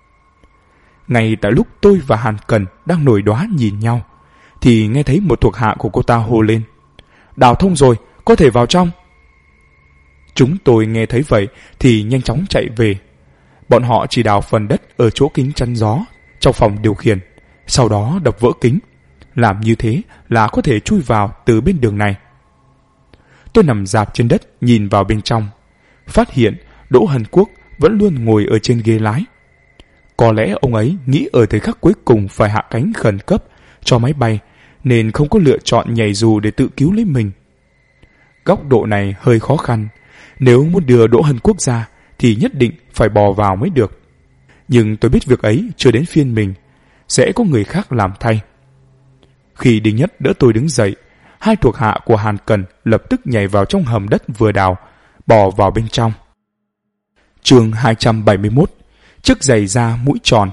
Ngay tại lúc tôi và Hàn Cần đang nổi đoá nhìn nhau, thì nghe thấy một thuộc hạ của cô ta hô lên: "Đào thông rồi, có thể vào trong." Chúng tôi nghe thấy vậy thì nhanh chóng chạy về. Bọn họ chỉ đào phần đất ở chỗ kính chắn gió trong phòng điều khiển, sau đó đập vỡ kính. Làm như thế là có thể chui vào từ bên đường này. Tôi nằm rạp trên đất nhìn vào bên trong, phát hiện Đỗ Hân Quốc vẫn luôn ngồi ở trên ghế lái. Có lẽ ông ấy nghĩ ở thời khắc cuối cùng phải hạ cánh khẩn cấp cho máy bay, nên không có lựa chọn nhảy dù để tự cứu lấy mình. Góc độ này hơi khó khăn, nếu muốn đưa Đỗ Hân Quốc ra thì nhất định phải bò vào mới được. Nhưng tôi biết việc ấy chưa đến phiên mình, sẽ có người khác làm thay. Khi Đinh Nhất đỡ tôi đứng dậy, 2 thuộc hạ của Hàn Cần lập tức nhảy vào trong hầm đất vừa đào, bò vào bên trong. Chương 271: Chiếc giày da mũi tròn.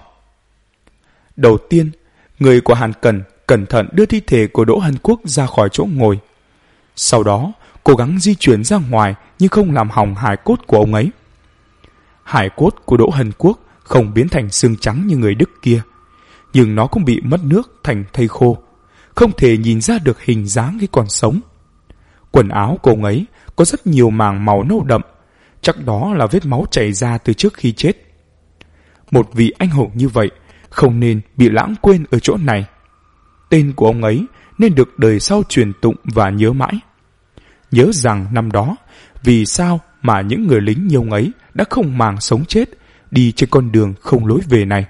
Đầu tiên, người của Hàn Cần cẩn thận đưa thi thể của Đỗ Hân Quốc ra khỏi chỗ ngồi. Sau đó, cố gắng di chuyển ra ngoài nhưng không làm hỏng hài cốt của ông ấy. Hài cốt của Đỗ Hân Quốc không biến thành xương trắng như người Đức kia, nhưng nó cũng bị mất nước thành thây khô, không thể nhìn ra được hình dáng khi còn sống. Quần áo của ông ấy có rất nhiều màng màu nâu đậm, chắc đó là vết máu chảy ra từ trước khi chết. Một vị anh hùng như vậy không nên bị lãng quên ở chỗ này. Tên của ông ấy nên được đời sau truyền tụng và nhớ mãi. Nhớ rằng năm đó, vì sao mà những người lính như ông ấy đã không màng sống chết đi trên con đường không lối về này.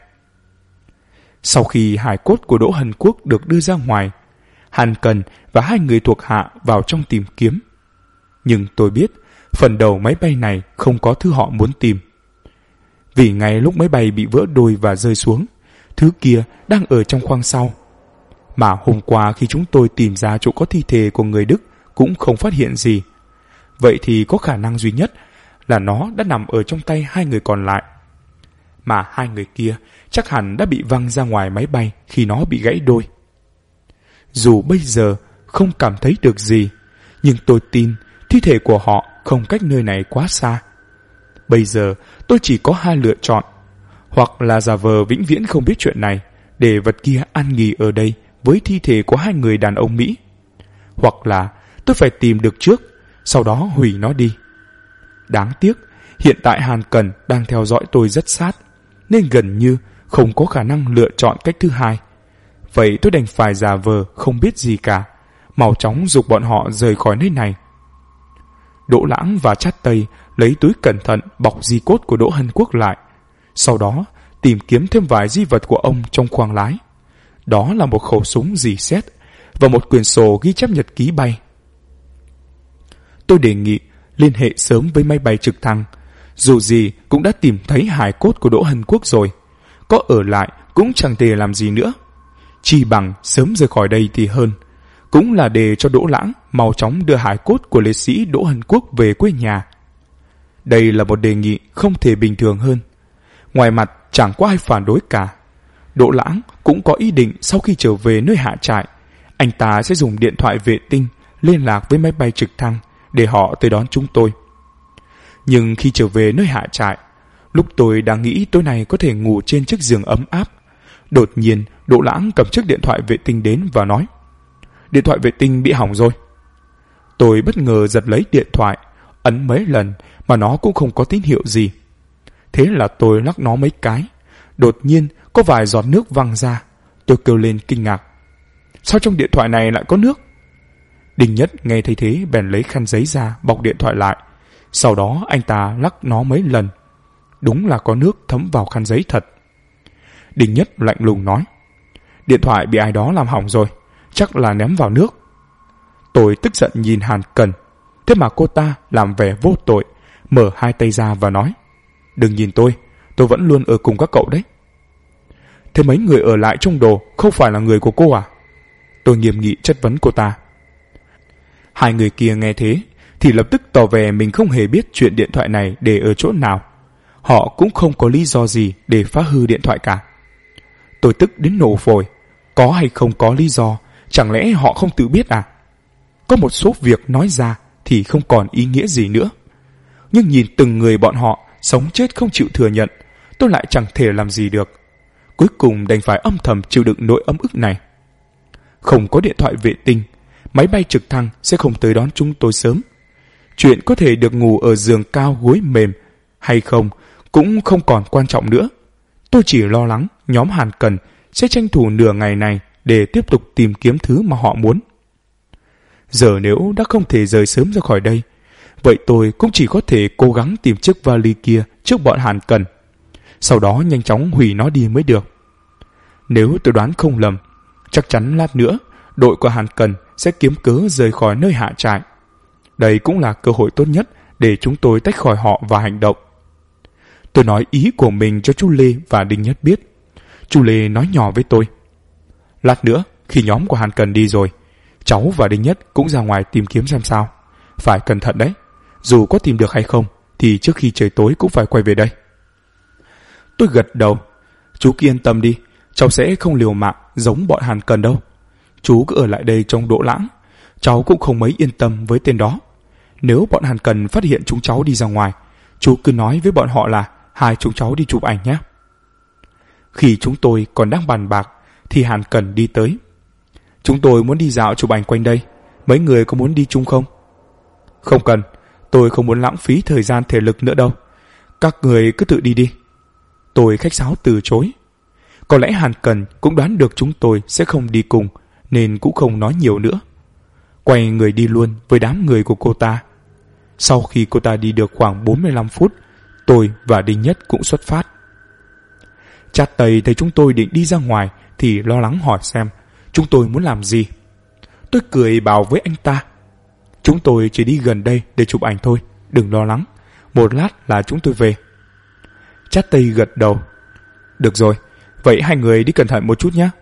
Sau khi hài cốt của Đỗ Hân Quốc được đưa ra ngoài, Hàn Cần và 2 người thuộc hạ vào trong tìm kiếm. Nhưng tôi biết phần đầu máy bay này không có thứ họ muốn tìm. Vì ngay lúc máy bay bị vỡ đôi và rơi xuống, thứ kia đang ở trong khoang sau. Mà hôm qua khi chúng tôi tìm ra chỗ có thi thể của người Đức cũng không phát hiện gì. Vậy thì có khả năng duy nhất là nó đã nằm ở trong tay hai người còn lại. Mà hai người kia chắc hẳn đã bị văng ra ngoài máy bay khi nó bị gãy đôi. Dù bây giờ không cảm thấy được gì, nhưng tôi tin thi thể của họ không cách nơi này quá xa. Bây giờ tôi chỉ có hai lựa chọn: hoặc là giả vờ vĩnh viễn không biết chuyện này để vật kia an nghỉ ở đây với thi thể của hai người đàn ông Mỹ, hoặc là tôi phải tìm được trước, sau đó hủy nó đi. Đáng tiếc, hiện tại Hàn Cần đang theo dõi tôi rất sát, nên gần như không có khả năng lựa chọn cách thứ hai. Vậy tôi đành phải giả vờ không biết gì cả, mau chóng giục bọn họ rời khỏi nơi này. Đỗ Lãng và Trát Tây lấy túi cẩn thận bọc di cốt của Đỗ Hân Quốc lại, sau đó tìm kiếm thêm vài di vật của ông trong khoang lái. Đó là một khẩu súng rỉ sét và một quyển sổ ghi chép nhật ký bay. Tôi đề nghị liên hệ sớm với máy bay trực thăng. Dù gì cũng đã tìm thấy hài cốt của Đỗ Hân Quốc rồi, có ở lại cũng chẳng thể làm gì nữa. Chỉ bằng sớm rời khỏi đây thì hơn, cũng là để cho Đỗ Lãng mau chóng đưa hài cốt của liệt sĩ Đỗ Hân Quốc về quê nhà. Đây là một đề nghị không thể bình thường hơn. Ngoài mặt chẳng có ai phản đối cả. Đỗ Lãng cũng có ý định sau khi trở về nơi hạ trại, anh ta sẽ dùng điện thoại vệ tinh liên lạc với máy bay trực thăng để họ tới đón chúng tôi. Nhưng khi trở về nơi hạ trại, lúc tôi đang nghĩ tối nay có thể ngủ trên chiếc giường ấm áp, đột nhiên Đỗ Lãng cầm chiếc điện thoại vệ tinh đến và nói: "Điện thoại vệ tinh bị hỏng rồi." Tôi bất ngờ giật lấy điện thoại, ấn mấy lần mà nó cũng không có tín hiệu gì. Thế là tôi lắc nó mấy cái, đột nhiên có vài giọt nước văng ra. Tôi kêu lên kinh ngạc: "Sao trong điện thoại này lại có nước?" Đinh Nhất nghe thấy thế bèn lấy khăn giấy ra bọc điện thoại lại. Sau đó anh ta lắc nó mấy lần. Đúng là có nước thấm vào khăn giấy thật. Đinh Nhất lạnh lùng nói: "Điện thoại bị ai đó làm hỏng rồi, chắc là ném vào nước." Tôi tức giận nhìn Hàn Cần, thế mà cô ta làm vẻ vô tội, mở hai tay ra và nói: "Đừng nhìn tôi vẫn luôn ở cùng các cậu đấy." "Thế mấy người ở lại trong đồ không phải là người của cô à?" Tôi nghiêm nghị chất vấn cô ta. Hai người kia nghe thế thì lập tức tỏ vẻ mình không hề biết chuyện điện thoại này để ở chỗ nào. Họ cũng không có lý do gì để phá hư điện thoại cả. Tôi tức đến nổ phổi. Có hay không có lý do, chẳng lẽ họ không tự biết à? Có một số việc nói ra thì không còn ý nghĩa gì nữa. Nhưng nhìn từng người bọn họ sống chết không chịu thừa nhận, tôi lại chẳng thể làm gì được. Cuối cùng đành phải âm thầm chịu đựng nỗi ấm ức này. Không có điện thoại vệ tinh, máy bay trực thăng sẽ không tới đón chúng tôi sớm. Chuyện có thể được ngủ ở giường cao gối mềm hay không cũng không còn quan trọng nữa. Tôi chỉ lo lắng nhóm Hàn Cần sẽ tranh thủ nửa ngày này để tiếp tục tìm kiếm thứ mà họ muốn. Giờ nếu đã không thể rời sớm ra khỏi đây, vậy tôi cũng chỉ có thể cố gắng tìm chiếc vali kia trước bọn Hàn Cần, sau đó nhanh chóng hủy nó đi mới được. Nếu tôi đoán không lầm, chắc chắn lát nữa đội của Hàn Cần sẽ kiếm cớ rời khỏi nơi hạ trại. Đây cũng là cơ hội tốt nhất để chúng tôi tách khỏi họ và hành động. Tôi nói ý của mình cho chú Lê và Đinh Nhất biết. Chú Lê nói nhỏ với tôi: "Lát nữa khi nhóm của Hàn Cần đi rồi, cháu và Đinh Nhất cũng ra ngoài tìm kiếm xem sao. Phải cẩn thận đấy, dù có tìm được hay không thì trước khi trời tối cũng phải quay về đây." Tôi gật đầu. "Chú cứ yên tâm đi, cháu sẽ không liều mạng giống bọn Hàn Cần đâu. Chú cứ ở lại đây trong Đỗ Lãng, cháu cũng không mấy yên tâm với tên đó. Nếu bọn Hàn Cần phát hiện chúng cháu đi ra ngoài, chú cứ nói với bọn họ là hai chúng cháu đi chụp ảnh nhé." Khi chúng tôi còn đang bàn bạc thì Hàn Cần đi tới. "Chúng tôi muốn đi dạo chụp ảnh quanh đây, mấy người có muốn đi chung không?" "Không cần, tôi không muốn lãng phí thời gian thể lực nữa đâu. Các người cứ tự đi đi." Tôi khách sáo từ chối. Có lẽ Hàn Cần cũng đoán được chúng tôi sẽ không đi cùng, nên cũng không nói nhiều nữa. Quay người đi luôn với đám người của cô ta. Sau khi cô ta đi được khoảng 45 phút, tôi và Đinh Nhất cũng xuất phát. Trát Tây thấy chúng tôi định đi ra ngoài thì lo lắng hỏi xem chúng tôi muốn làm gì. Tôi cười bảo với anh ta: "Chúng tôi chỉ đi gần đây để chụp ảnh thôi, đừng lo lắng, một lát là chúng tôi về." Trát Tây gật đầu. "Được rồi, vậy hai người đi cẩn thận một chút nhé.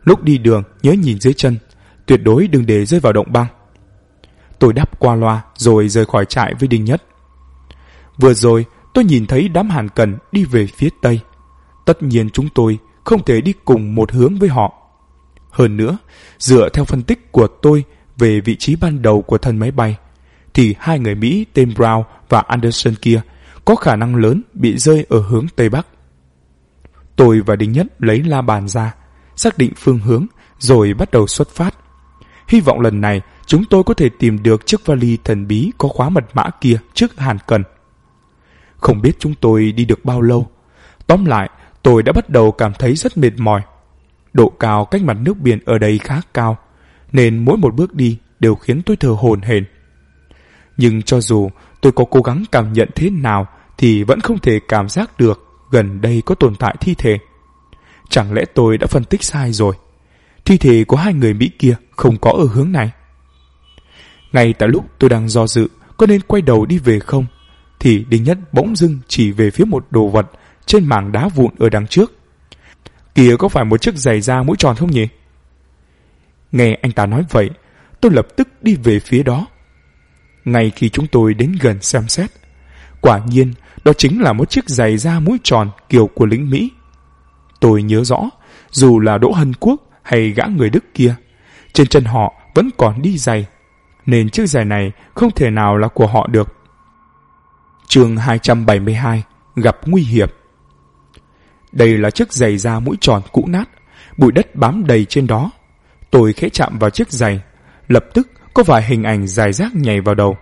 Lúc đi đường nhớ nhìn dưới chân, tuyệt đối đừng để rơi vào động băng. Tôi đáp qua loa rồi rời khỏi trại với Đinh Nhất. Vừa rồi tôi nhìn thấy đám Hàn Cần đi về phía tây. Tất nhiên chúng tôi không thể đi cùng một hướng với họ. Hơn nữa, dựa theo phân tích của tôi về vị trí ban đầu của thân máy bay, thì hai người Mỹ tên Brown và Anderson kia có khả năng lớn bị rơi ở hướng Tây Bắc. Tôi và Đinh Nhất lấy la bàn ra, xác định phương hướng rồi bắt đầu xuất phát. Hy vọng lần này chúng tôi có thể tìm được chiếc vali thần bí có khóa mật mã kia trước Hàn Cần. Không biết chúng tôi đi được bao lâu. Tóm lại, tôi đã bắt đầu cảm thấy rất mệt mỏi. Độ cao cách mặt nước biển ở đây khá cao, nên mỗi một bước đi đều khiến tôi thở hổn hển. Nhưng cho dù tôi có cố gắng cảm nhận thế nào thì vẫn không thể cảm giác được gần đây có tồn tại thi thể. Chẳng lẽ tôi đã phân tích sai rồi? Thi thể của hai người Mỹ kia không có ở hướng này. Ngay tại lúc tôi đang do dự có nên quay đầu đi về không, thì Đinh Nhất bỗng dưng chỉ về phía một đồ vật trên mảng đá vụn ở đằng trước. Kìa, có phải một chiếc giày da mũi tròn không nhỉ? Nghe anh ta nói vậy, tôi lập tức đi về phía đó. Ngay khi chúng tôi đến gần xem xét, quả nhiên đó chính là một chiếc giày da mũi tròn kiểu của lính Mỹ. Tôi nhớ rõ, dù là Đỗ Hân Quốc hay gã người Đức kia, trên chân họ vẫn còn đi giày, nên chiếc giày này không thể nào là của họ được. Chương 272, gặp nguy hiểm. Đây là chiếc giày da mũi tròn cũ nát, bụi đất bám đầy trên đó. Tôi khẽ chạm vào chiếc giày, lập tức có vài hình ảnh dài rác nhảy vào đầu.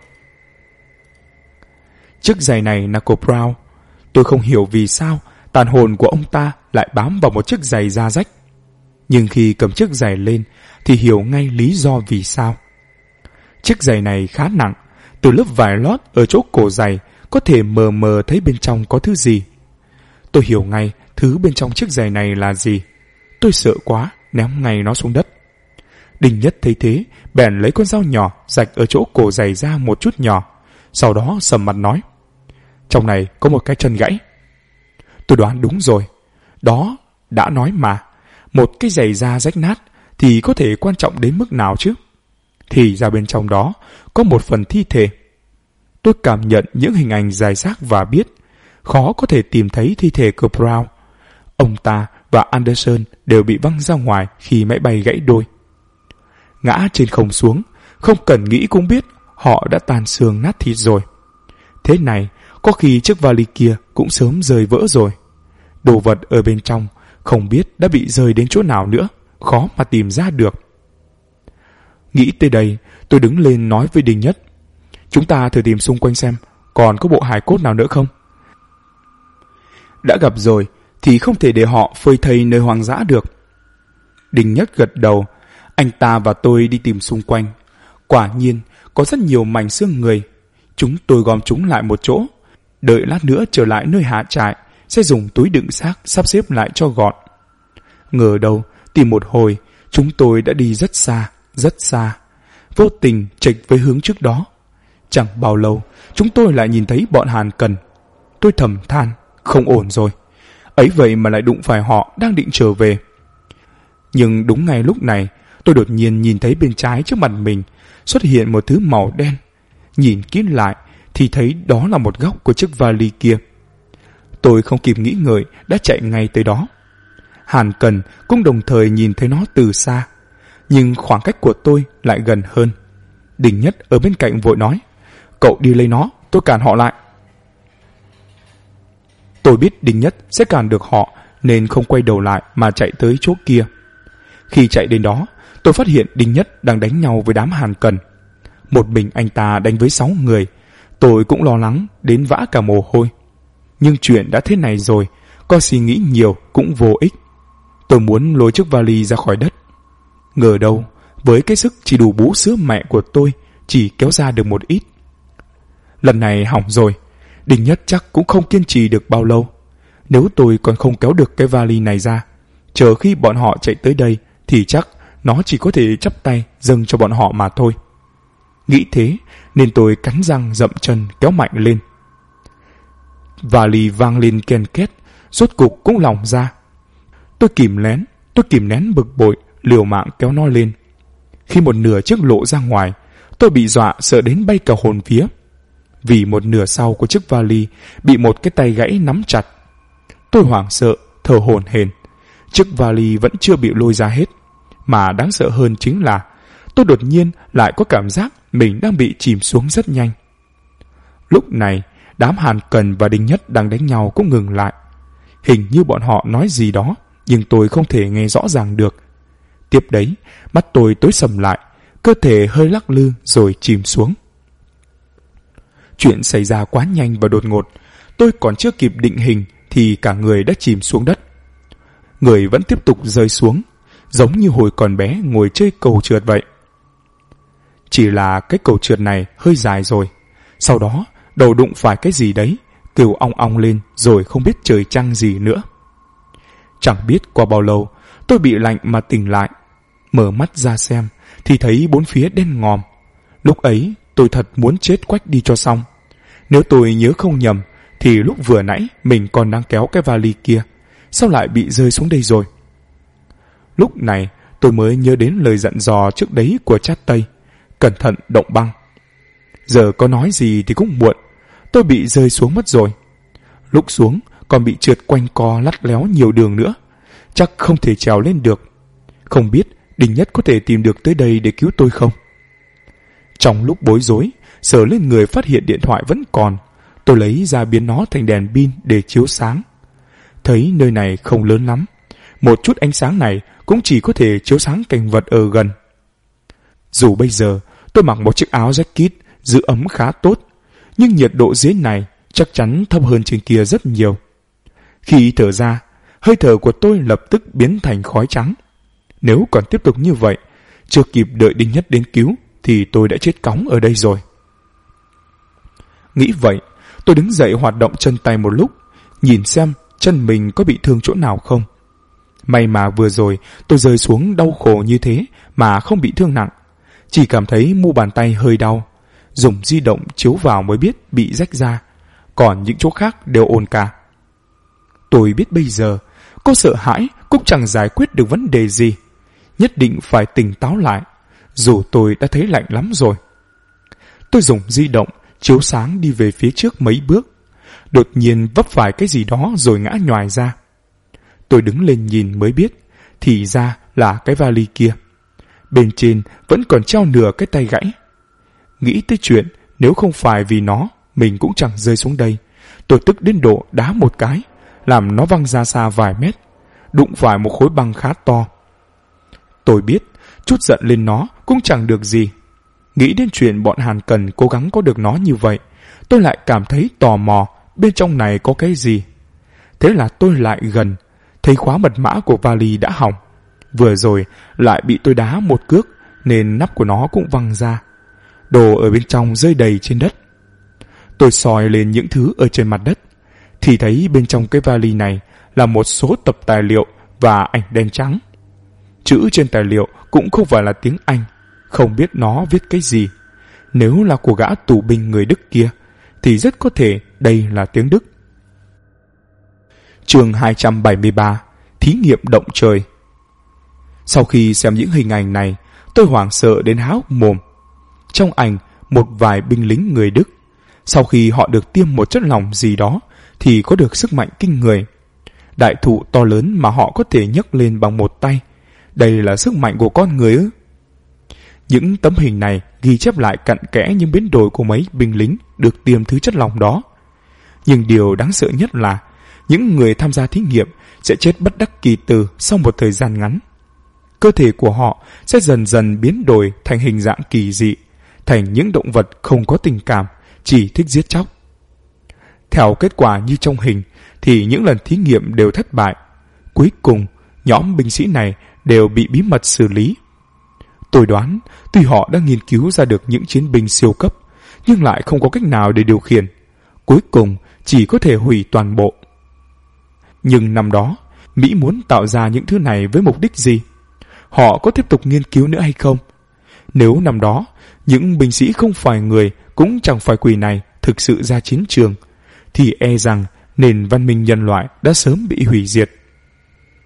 Chiếc giày này là của Brown. Tôi không hiểu vì sao tàn hồn của ông ta lại bám vào một chiếc giày da rách. Nhưng khi cầm chiếc giày lên thì hiểu ngay lý do vì sao. Chiếc giày này khá nặng, từ lớp vải lót ở chỗ cổ giày có thể mờ mờ thấy bên trong có thứ gì. Tôi hiểu ngay thứ bên trong chiếc giày này là gì. Tôi sợ quá, ném ngay nó xuống đất. Đinh Nhất thấy thế, bèn lấy con dao nhỏ rạch ở chỗ cổ giày ra một chút nhỏ, sau đó sầm mặt nói: trong này có một cái chân gãy. Tôi đoán đúng rồi. Đó, đã nói mà, một cái giày da rách nát thì có thể quan trọng đến mức nào chứ? Thì ra bên trong đó có một phần thi thể. Tôi cảm nhận những hình ảnh dài rác và biết khó có thể tìm thấy thi thể của Brown. Ông ta và Anderson đều bị văng ra ngoài khi máy bay gãy đôi. Ngã trên không xuống, không cần nghĩ cũng biết họ đã tan xương nát thịt rồi. Thế này, có khi chiếc vali kia cũng sớm rơi vỡ rồi. Đồ vật ở bên trong không biết đã bị rơi đến chỗ nào nữa, khó mà tìm ra được. Nghĩ tới đây, tôi đứng lên nói với Đinh Nhất: chúng ta thử tìm xung quanh xem còn có bộ hài cốt nào nữa không. Đã gặp rồi thì không thể để họ phơi thây nơi hoang dã được. Đinh Nhất gật đầu. Anh ta và tôi đi tìm xung quanh. Quả nhiên có rất nhiều mảnh xương người. Chúng tôi gom chúng lại một chỗ, đợi lát nữa trở lại nơi hạ trại sẽ dùng túi đựng xác sắp xếp lại cho gọn. Ngờ đâu tìm một hồi, chúng tôi đã đi rất xa, vô tình chệch với hướng trước đó. Chẳng bao lâu chúng tôi lại nhìn thấy bọn Hàn Cần. Tôi thầm than, không ổn rồi. Ấy vậy mà lại đụng phải họ đang định trở về. Nhưng đúng ngay lúc này, tôi đột nhiên nhìn thấy bên trái trước mặt mình xuất hiện một thứ màu đen. Nhìn kỹ lại thì thấy đó là một góc của chiếc vali kia. Tôi không kịp nghĩ ngợi đã chạy ngay tới đó. Hàn Cần cũng đồng thời nhìn thấy nó từ xa, nhưng khoảng cách của tôi lại gần hơn. Đinh Nhất ở bên cạnh vội nói: cậu đi lấy nó, tôi cản họ lại. Tôi biết Đinh Nhất sẽ cản được họ nên không quay đầu lại mà chạy tới chỗ kia. Khi chạy đến đó, tôi phát hiện Đinh Nhất đang đánh nhau với đám Hàn Cần. Một mình anh ta đánh với 6 người. Tôi cũng lo lắng đến vã cả mồ hôi. Nhưng chuyện đã thế này rồi, có suy nghĩ nhiều cũng vô ích. Tôi muốn lôi chiếc vali ra khỏi đất. Ngờ đâu, với cái sức chỉ đủ bú sữa mẹ của tôi, chỉ kéo ra được một ít. Lần này hỏng rồi. Đinh Nhất chắc cũng không kiên trì được bao lâu. Nếu tôi còn không kéo được cái vali này ra, chờ khi bọn họ chạy tới đây thì chắc nó chỉ có thể chắp tay dâng cho bọn họ mà thôi. Nghĩ thế nên tôi cắn răng dậm chân kéo mạnh lên. Vali vang lên ken két, rốt cục cũng lỏng ra. Tôi kìm nén bực bội liều mạng kéo nó lên. Khi một nửa chiếc lộ ra ngoài, tôi bị dọa sợ đến bay cả hồn vía. Vì một nửa sau của chiếc vali bị một cái tay gãy nắm chặt. Tôi hoảng sợ, thở hổn hển. Chiếc vali vẫn chưa bị lôi ra hết. Mà đáng sợ hơn chính là tôi đột nhiên lại có cảm giác mình đang bị chìm xuống rất nhanh. Lúc này, đám Hàn Cần và Đinh Nhất đang đánh nhau cũng ngừng lại. Hình như bọn họ nói gì đó, nhưng tôi không thể nghe rõ ràng được. Tiếp đấy, mắt tôi tối sầm lại, cơ thể hơi lắc lư rồi chìm xuống. Chuyện xảy ra quá nhanh và đột ngột, tôi còn chưa kịp định hình thì cả người đã chìm xuống đất. Người vẫn tiếp tục rơi xuống, giống như hồi còn bé ngồi chơi cầu trượt vậy. Chỉ là cái cầu trượt này hơi dài rồi. Sau đó, đầu đụng phải cái gì đấy, kêu ong ong lên rồi không biết trời trăng gì nữa. Chẳng biết qua bao lâu, tôi bị lạnh mà tỉnh lại. Mở mắt ra xem, thì thấy bốn phía đen ngòm. Lúc ấy, tôi thật muốn chết quách đi cho xong. Nếu tôi nhớ không nhầm, thì lúc vừa nãy mình còn đang kéo cái vali kia. Sao lại bị rơi xuống đây rồi? Lúc này, tôi mới nhớ đến lời dặn dò trước đấy của Chát Tây. Cẩn thận động băng. Giờ có nói gì thì cũng muộn. Tôi bị rơi xuống mất rồi. Lúc xuống còn bị trượt quanh co lắt léo nhiều đường nữa. Chắc không thể trèo lên được. Không biết Đinh Nhất có thể tìm được tới đây để cứu tôi không? Trong lúc bối rối, sờ lên người phát hiện điện thoại vẫn còn. Tôi lấy ra biến nó thành đèn pin để chiếu sáng. Thấy nơi này không lớn lắm. Một chút ánh sáng này cũng chỉ có thể chiếu sáng cảnh vật ở gần. Dù bây giờ tôi mặc một chiếc áo jacket giữ ấm khá tốt, nhưng nhiệt độ dưới này chắc chắn thấp hơn trên kia rất nhiều. Khi thở ra, hơi thở của tôi lập tức biến thành khói trắng. Nếu còn tiếp tục như vậy, chưa kịp đợi Đinh Nhất đến cứu, thì tôi đã chết cóng ở đây rồi. Nghĩ vậy, tôi đứng dậy hoạt động chân tay một lúc, nhìn xem chân mình có bị thương chỗ nào không. May mà vừa rồi tôi rơi xuống đau khổ như thế mà không bị thương nặng, chỉ cảm thấy mu bàn tay hơi đau. Dùng di động chiếu vào mới biết bị rách ra, còn những chỗ khác đều ổn cả. Tôi biết bây giờ có sợ hãi cũng chẳng giải quyết được vấn đề gì. Nhất định phải tỉnh táo lại, dù tôi đã thấy lạnh lắm rồi. Tôi dùng di động chiếu sáng đi về phía trước mấy bước, đột nhiên vấp phải cái gì đó rồi ngã nhoài ra. Tôi đứng lên nhìn mới biết, thì ra là cái vali kia. Bên trên vẫn còn treo nửa cái tay gãy. Nghĩ tới chuyện nếu không phải vì nó, mình cũng chẳng rơi xuống đây. Tôi tức đến độ đá một cái, làm nó văng ra xa vài mét, đụng phải một khối băng khá to. Tôi biết, chút giận lên nó cũng chẳng được gì. Nghĩ đến chuyện bọn Hàn Cần cố gắng có được nó như vậy, tôi lại cảm thấy tò mò bên trong này có cái gì. Thế là tôi lại gần, thấy khóa mật mã của vali đã hỏng. Vừa rồi lại bị tôi đá một cước nên nắp của nó cũng văng ra. Đồ ở bên trong rơi đầy trên đất. Tôi soi lên những thứ ở trên mặt đất, thì thấy bên trong cái vali này là một số tập tài liệu và ảnh đen trắng. Chữ trên tài liệu cũng không phải là tiếng Anh, không biết nó viết cái gì. Nếu là của gã tù binh người Đức kia, thì rất có thể đây là tiếng Đức. Chương 273: Thí nghiệm động trời. Sau khi xem những hình ảnh này, tôi hoảng sợ đến há hốc mồm. Trong ảnh, một vài binh lính người Đức, sau khi họ được tiêm một chất lỏng gì đó, thì có được sức mạnh kinh người. Đại thụ to lớn mà họ có thể nhấc lên bằng một tay. Đây là sức mạnh của con người ư? Những tấm hình này ghi chép lại cặn kẽ những biến đổi của mấy binh lính được tiêm thứ chất lỏng đó. Nhưng điều đáng sợ nhất là những người tham gia thí nghiệm sẽ chết bất đắc kỳ tử sau một thời gian ngắn. Cơ thể của họ sẽ dần dần biến đổi thành hình dạng kỳ dị, thành những động vật không có tình cảm, chỉ thích giết chóc. Theo kết quả như trong hình, thì những lần thí nghiệm đều thất bại. Cuối cùng, nhóm binh sĩ này đều bị bí mật xử lý. Tôi đoán, tuy họ đã nghiên cứu ra được những chiến binh siêu cấp, nhưng lại không có cách nào để điều khiển. Cuối cùng, chỉ có thể hủy toàn bộ. Nhưng năm đó, Mỹ muốn tạo ra những thứ này với mục đích gì? Họ có tiếp tục nghiên cứu nữa hay không? Nếu năm đó, những binh sĩ không phải người cũng chẳng phải quỷ này thực sự ra chiến trường, thì e rằng nền văn minh nhân loại đã sớm bị hủy diệt.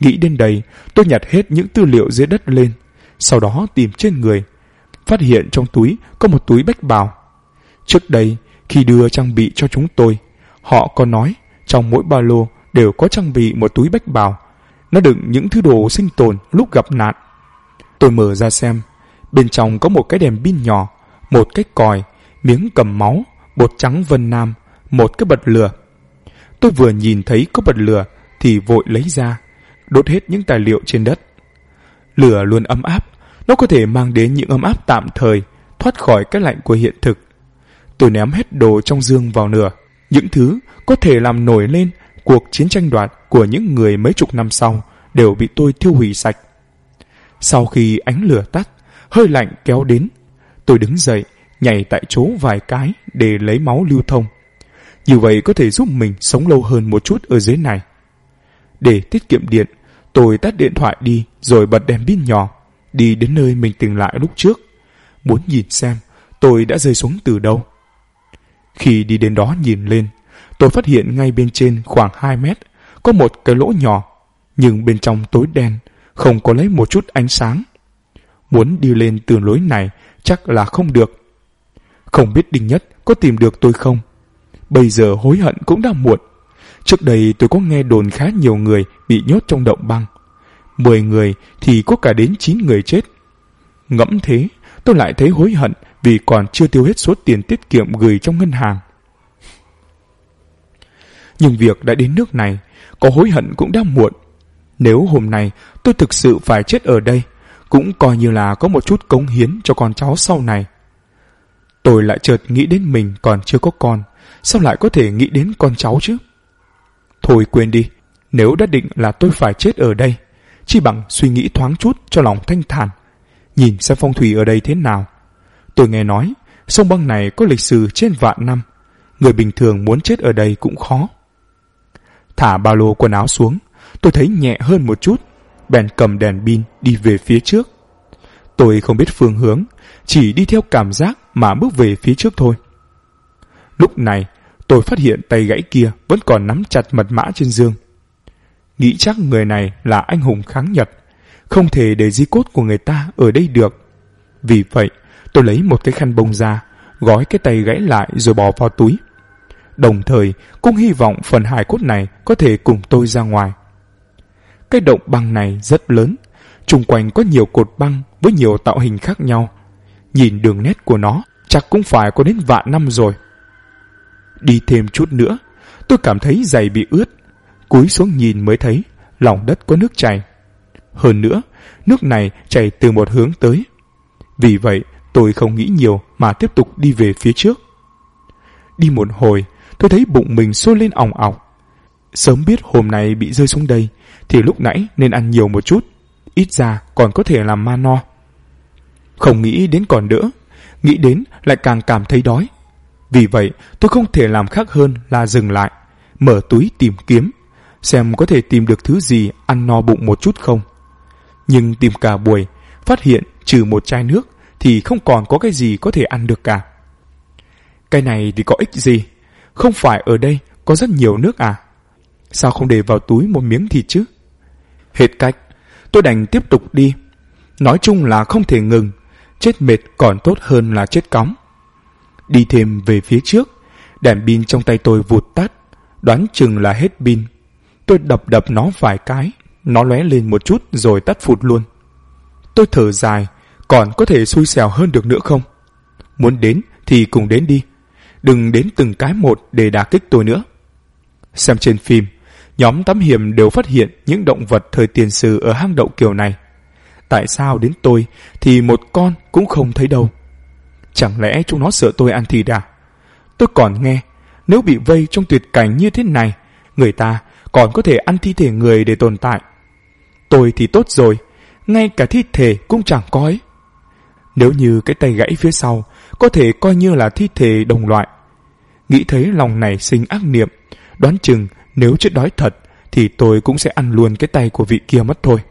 Nghĩ đến đây, tôi nhặt hết những tư liệu dưới đất lên, sau đó tìm trên người. Phát hiện trong túi có một túi bách bào. Trước đây, khi đưa trang bị cho chúng tôi, họ có nói trong mỗi ba lô đều có trang bị một túi bách bào. Nó đựng những thứ đồ sinh tồn lúc gặp nạn. Tôi mở ra xem, bên trong có một cái đèn pin nhỏ, một cái còi, miếng cầm máu, bột trắng Vân Nam, một cái bật lửa. Tôi vừa nhìn thấy có bật lửa thì vội lấy ra, đốt hết những tài liệu trên đất. Lửa luôn ấm áp, nó có thể mang đến những ấm áp tạm thời, thoát khỏi cái lạnh của hiện thực. Tôi ném hết đồ trong giường vào lửa, những thứ có thể làm nổi lên cuộc chiến tranh đoạt của những người mấy chục năm sau đều bị tôi thiêu hủy sạch. Sau khi ánh lửa tắt, hơi lạnh kéo đến, tôi đứng dậy, nhảy tại chỗ vài cái để lấy máu lưu thông. Như vậy có thể giúp mình sống lâu hơn một chút ở dưới này. Để tiết kiệm điện, tôi tắt điện thoại đi rồi bật đèn pin nhỏ, đi đến nơi mình từng lại lúc trước, muốn nhìn xem tôi đã rơi xuống từ đâu. Khi đi đến đó nhìn lên, tôi phát hiện ngay bên trên khoảng 2 mét có một cái lỗ nhỏ, nhưng bên trong tối đen, không có lấy một chút ánh sáng. Muốn đi lên từ lối này chắc là không được. Không biết Đinh Nhất có tìm được tôi không? Bây giờ hối hận cũng đã muộn. Trước đây tôi có nghe đồn khá nhiều người bị nhốt trong động băng. 10 người thì có cả đến 9 người chết. Ngẫm thế, tôi lại thấy hối hận vì còn chưa tiêu hết số tiền tiết kiệm gửi trong ngân hàng. Nhưng việc đã đến nước này, có hối hận cũng đã muộn. Nếu hôm nay tôi thực sự phải chết ở đây, cũng coi như là có một chút cống hiến cho con cháu sau này. Tôi lại chợt nghĩ đến mình còn chưa có con, sao lại có thể nghĩ đến con cháu chứ? Thôi quên đi, nếu đã định là tôi phải chết ở đây, chỉ bằng suy nghĩ thoáng chút cho lòng thanh thản, nhìn xem phong thủy ở đây thế nào. Tôi nghe nói, sông băng này có lịch sử trên vạn năm, người bình thường muốn chết ở đây cũng khó. Thả ba lô quần áo xuống, tôi thấy nhẹ hơn một chút, bèn cầm đèn pin đi về phía trước. Tôi không biết phương hướng, chỉ đi theo cảm giác mà bước về phía trước thôi. Lúc này, tôi phát hiện tay gãy kia vẫn còn nắm chặt mật mã trên giường. Nghĩ chắc người này là anh hùng kháng Nhật, không thể để di cốt của người ta ở đây được. Vì vậy, tôi lấy một cái khăn bông ra, gói cái tay gãy lại rồi bỏ vào túi. Đồng thời, cũng hy vọng phần hài cốt này có thể cùng tôi ra ngoài. Cái động băng này rất lớn, xung quanh có nhiều cột băng với nhiều tạo hình khác nhau. Nhìn đường nét của nó, chắc cũng phải có đến vạn năm rồi. Đi thêm chút nữa, tôi cảm thấy giày bị ướt. Cúi xuống nhìn mới thấy lòng đất có nước chảy. Hơn nữa, nước này chảy từ một hướng tới. Vì vậy, tôi không nghĩ nhiều mà tiếp tục đi về phía trước. Đi một hồi, tôi thấy bụng mình sôi lên òng ọc. Sớm biết hôm nay bị rơi xuống đây, thì lúc nãy nên ăn nhiều một chút, ít ra còn có thể làm ma no. Không nghĩ đến còn đỡ, nghĩ đến lại càng cảm thấy đói. Vì vậy, tôi không thể làm khác hơn là dừng lại, mở túi tìm kiếm, xem có thể tìm được thứ gì ăn no bụng một chút không. Nhưng tìm cả buổi, phát hiện trừ một chai nước thì không còn có cái gì có thể ăn được cả. Cái này thì có ích gì? Không phải ở đây có rất nhiều nước à? Sao không để vào túi một miếng thịt chứ? Hết cách, tôi đành tiếp tục đi. Nói chung là không thể ngừng, chết mệt còn tốt hơn là chết cóng. Đi thêm về phía trước, đèn pin trong tay tôi vụt tắt, đoán chừng là hết pin. Tôi đập nó vài cái, nó lóe lên một chút rồi tắt phụt luôn. Tôi thở dài, còn có thể xui xẻo hơn được nữa không? Muốn đến thì cùng đến đi, đừng đến từng cái một để đả kích tôi nữa. Xem trên phim, nhóm thám hiểm đều phát hiện những động vật thời tiền sử ở hang động kiểu này. Tại sao đến tôi thì một con cũng không thấy đâu? Chẳng lẽ chúng nó sợ tôi ăn thịt à? Tôi còn nghe, nếu bị vây trong tuyệt cảnh như thế này, người ta còn có thể ăn thi thể người để tồn tại. Tôi thì tốt rồi, ngay cả thi thể cũng chẳng có ấy. Nếu như cái tay gãy phía sau có thể coi như là thi thể đồng loại. Nghĩ thấy lòng này sinh ác niệm, đoán chừng nếu chết đói thật thì tôi cũng sẽ ăn luôn cái tay của vị kia mất thôi.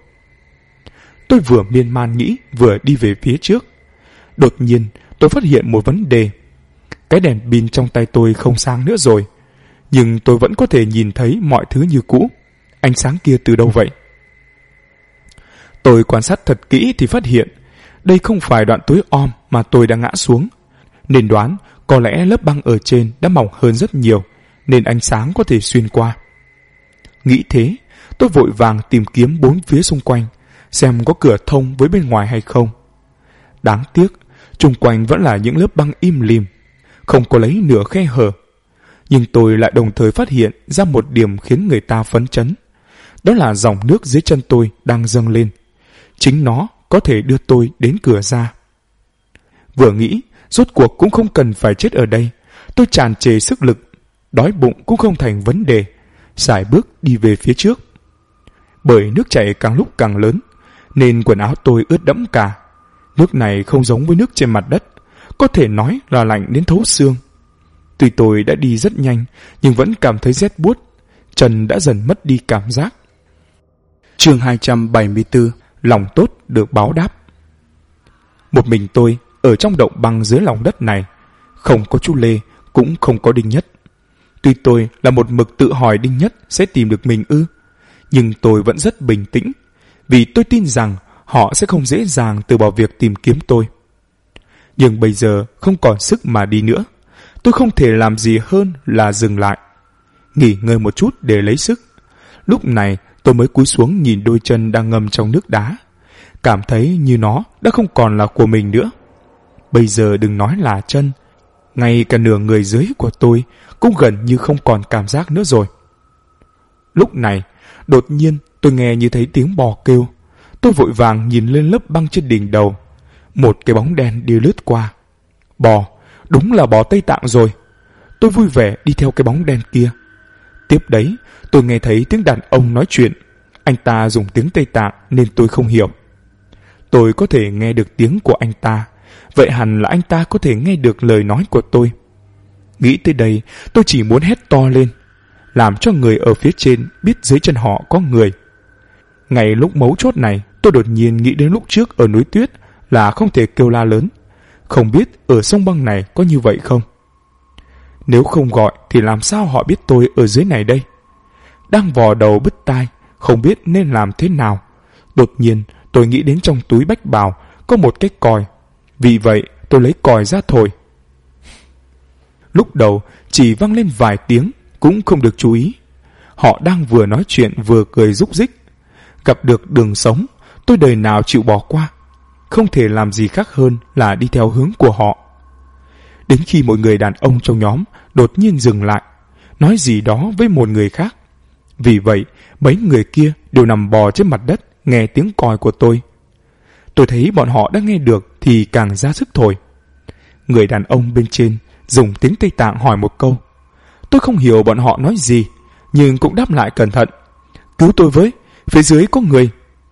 Tôi vừa miên man nghĩ vừa đi về phía trước. Đột nhiên tôi phát hiện một vấn đề. Cái đèn pin trong tay tôi không sáng nữa rồi, nhưng tôi vẫn có thể nhìn thấy mọi thứ như cũ. Ánh sáng kia từ đâu vậy? Tôi quan sát thật kỹ thì phát hiện đây không phải đoạn tối om mà tôi đã ngã xuống, nên đoán có lẽ lớp băng ở trên đã mỏng hơn rất nhiều, nên ánh sáng có thể xuyên qua. Nghĩ thế, tôi vội vàng tìm kiếm bốn phía xung quanh, xem có cửa thông với bên ngoài hay không. Đáng tiếc, chung quanh vẫn là những lớp băng im lìm, không có lấy nửa khe hở. Nhưng tôi lại đồng thời phát hiện ra một điểm khiến người ta phấn chấn. Đó là dòng nước dưới chân tôi đang dâng lên. Chính nó có thể đưa tôi đến cửa ra. Vừa nghĩ, rốt cuộc cũng không cần phải chết ở đây. Tôi tràn trề sức lực, đói bụng cũng không thành vấn đề, sải bước đi về phía trước. Bởi nước chảy càng lúc càng lớn, nên quần áo tôi ướt đẫm cả. Nước này không giống với nước trên mặt đất, có thể nói là lạnh đến thấu xương. Tuy tôi đã đi rất nhanh, nhưng vẫn cảm thấy rét buốt, chân đã dần mất đi cảm giác. Chương 274, lòng tốt được báo đáp. Một mình tôi ở trong động băng dưới lòng đất này, không có chú Lê, cũng không có Đinh Nhất. Tuy tôi là một mực tự hỏi Đinh Nhất sẽ tìm được mình ư, nhưng tôi vẫn rất bình tĩnh, vì tôi tin rằng họ sẽ không dễ dàng từ bỏ việc tìm kiếm tôi. Nhưng bây giờ không còn sức mà đi nữa. Tôi không thể làm gì hơn là dừng lại, nghỉ ngơi một chút để lấy sức. Lúc này tôi mới cúi xuống nhìn đôi chân đang ngâm trong nước đá, cảm thấy như nó đã không còn là của mình nữa. Bây giờ đừng nói là chân, ngay cả nửa người dưới của tôi cũng gần như không còn cảm giác nữa rồi. Lúc này, đột nhiên tôi nghe như thấy tiếng bò kêu. Tôi vội vàng nhìn lên lớp băng trên đỉnh đầu. Một cái bóng đen đi lướt qua. Bò, đúng là bò Tây Tạng rồi. Tôi vui vẻ đi theo cái bóng đen kia. Tiếp đấy, tôi nghe thấy tiếng đàn ông nói chuyện. Anh ta dùng tiếng Tây Tạng nên tôi không hiểu. Tôi có thể nghe được tiếng của anh ta, vậy hẳn là anh ta có thể nghe được lời nói của tôi. Nghĩ tới đây, tôi chỉ muốn hét to lên, làm cho người ở phía trên biết dưới chân họ có người. Ngay lúc mấu chốt này, tôi đột nhiên nghĩ đến lúc trước ở núi tuyết là không thể kêu la lớn. Không biết ở sông băng này có như vậy không? Nếu không gọi thì làm sao họ biết tôi ở dưới này đây? Đang vò đầu bứt tai, không biết nên làm thế nào. Đột nhiên tôi nghĩ đến trong túi bách bào có một cái còi. Vì vậy tôi lấy còi ra thổi. Lúc đầu chỉ vang lên vài tiếng, cũng không được chú ý. Họ đang vừa nói chuyện vừa cười rúc rích. Gặp được đường sống, tôi đời nào chịu bỏ qua. Không thể làm gì khác hơn là đi theo hướng của họ. Đến khi một người đàn ông trong nhóm đột nhiên dừng lại, nói gì đó với một người khác. Vì vậy, mấy người kia đều nằm bò trên mặt đất nghe tiếng còi của tôi. Tôi thấy bọn họ đã nghe được thì càng ra sức thổi. Người đàn ông bên trên dùng tiếng Tây Tạng hỏi một câu. Tôi không hiểu bọn họ nói gì, nhưng cũng đáp lại cẩn thận. Cứu tôi với, phía dưới có người.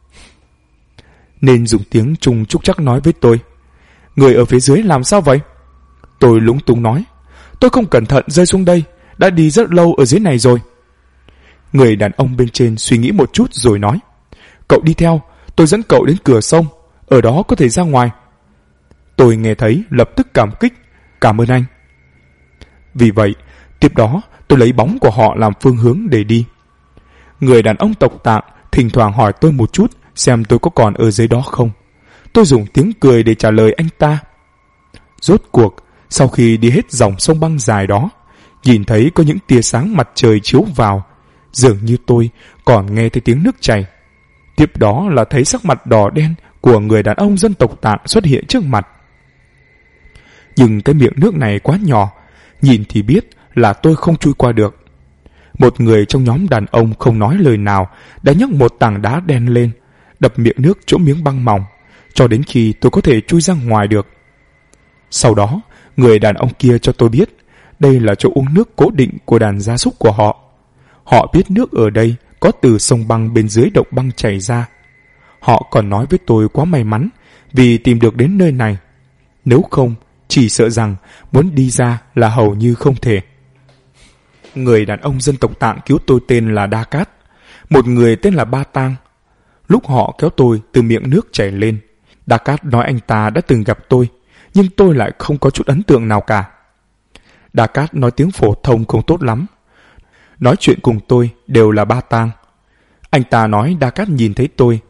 Nên dùng tiếng Trung trúc chắc nói với tôi. Người ở phía dưới làm sao vậy? Tôi lúng túng nói. Tôi không cẩn thận rơi xuống đây, đã đi rất lâu ở dưới này rồi. Người đàn ông bên trên suy nghĩ một chút rồi nói. Cậu đi theo, tôi dẫn cậu đến cửa sông, ở đó có thể ra ngoài. Tôi nghe thấy lập tức cảm kích. Cảm ơn anh. Vì vậy, tiếp đó tôi lấy bóng của họ làm phương hướng để đi. Người đàn ông tộc Tạng thỉnh thoảng hỏi tôi một chút xem tôi có còn ở dưới đó không. Tôi dùng tiếng cười để trả lời anh ta. Rốt cuộc, sau khi đi hết dòng sông băng dài đó, nhìn thấy có những tia sáng mặt trời chiếu vào, dường như tôi còn nghe thấy tiếng nước chảy. Tiếp đó là thấy sắc mặt đỏ đen của người đàn ông dân tộc Tạng xuất hiện trước mặt. Nhưng cái miệng nước này quá nhỏ, nhìn thì biết là tôi không chui qua được. Một người trong nhóm đàn ông không nói lời nào đã nhấc một tảng đá đen lên, đập miệng nước chỗ miếng băng mỏng, cho đến khi tôi có thể chui ra ngoài được. Sau đó, người đàn ông kia cho tôi biết đây là chỗ uống nước cố định của đàn gia súc của họ. Họ biết nước ở đây có từ sông băng bên dưới động băng chảy ra. Họ còn nói với tôi quá may mắn vì tìm được đến nơi này. Nếu không, chỉ sợ rằng muốn đi ra là hầu như không thể. Người đàn ông dân tộc Tạng cứu tôi tên là Đa Cát, một người tên là Ba Tang. Lúc họ kéo tôi từ miệng nước chảy lên, Đa Cát nói anh ta đã từng gặp tôi, nhưng tôi lại không có chút ấn tượng nào cả. Đa Cát nói tiếng phổ thông không tốt lắm. Nói chuyện cùng tôi đều là Ba Tang. Anh ta nói Đa Cát nhìn thấy tôi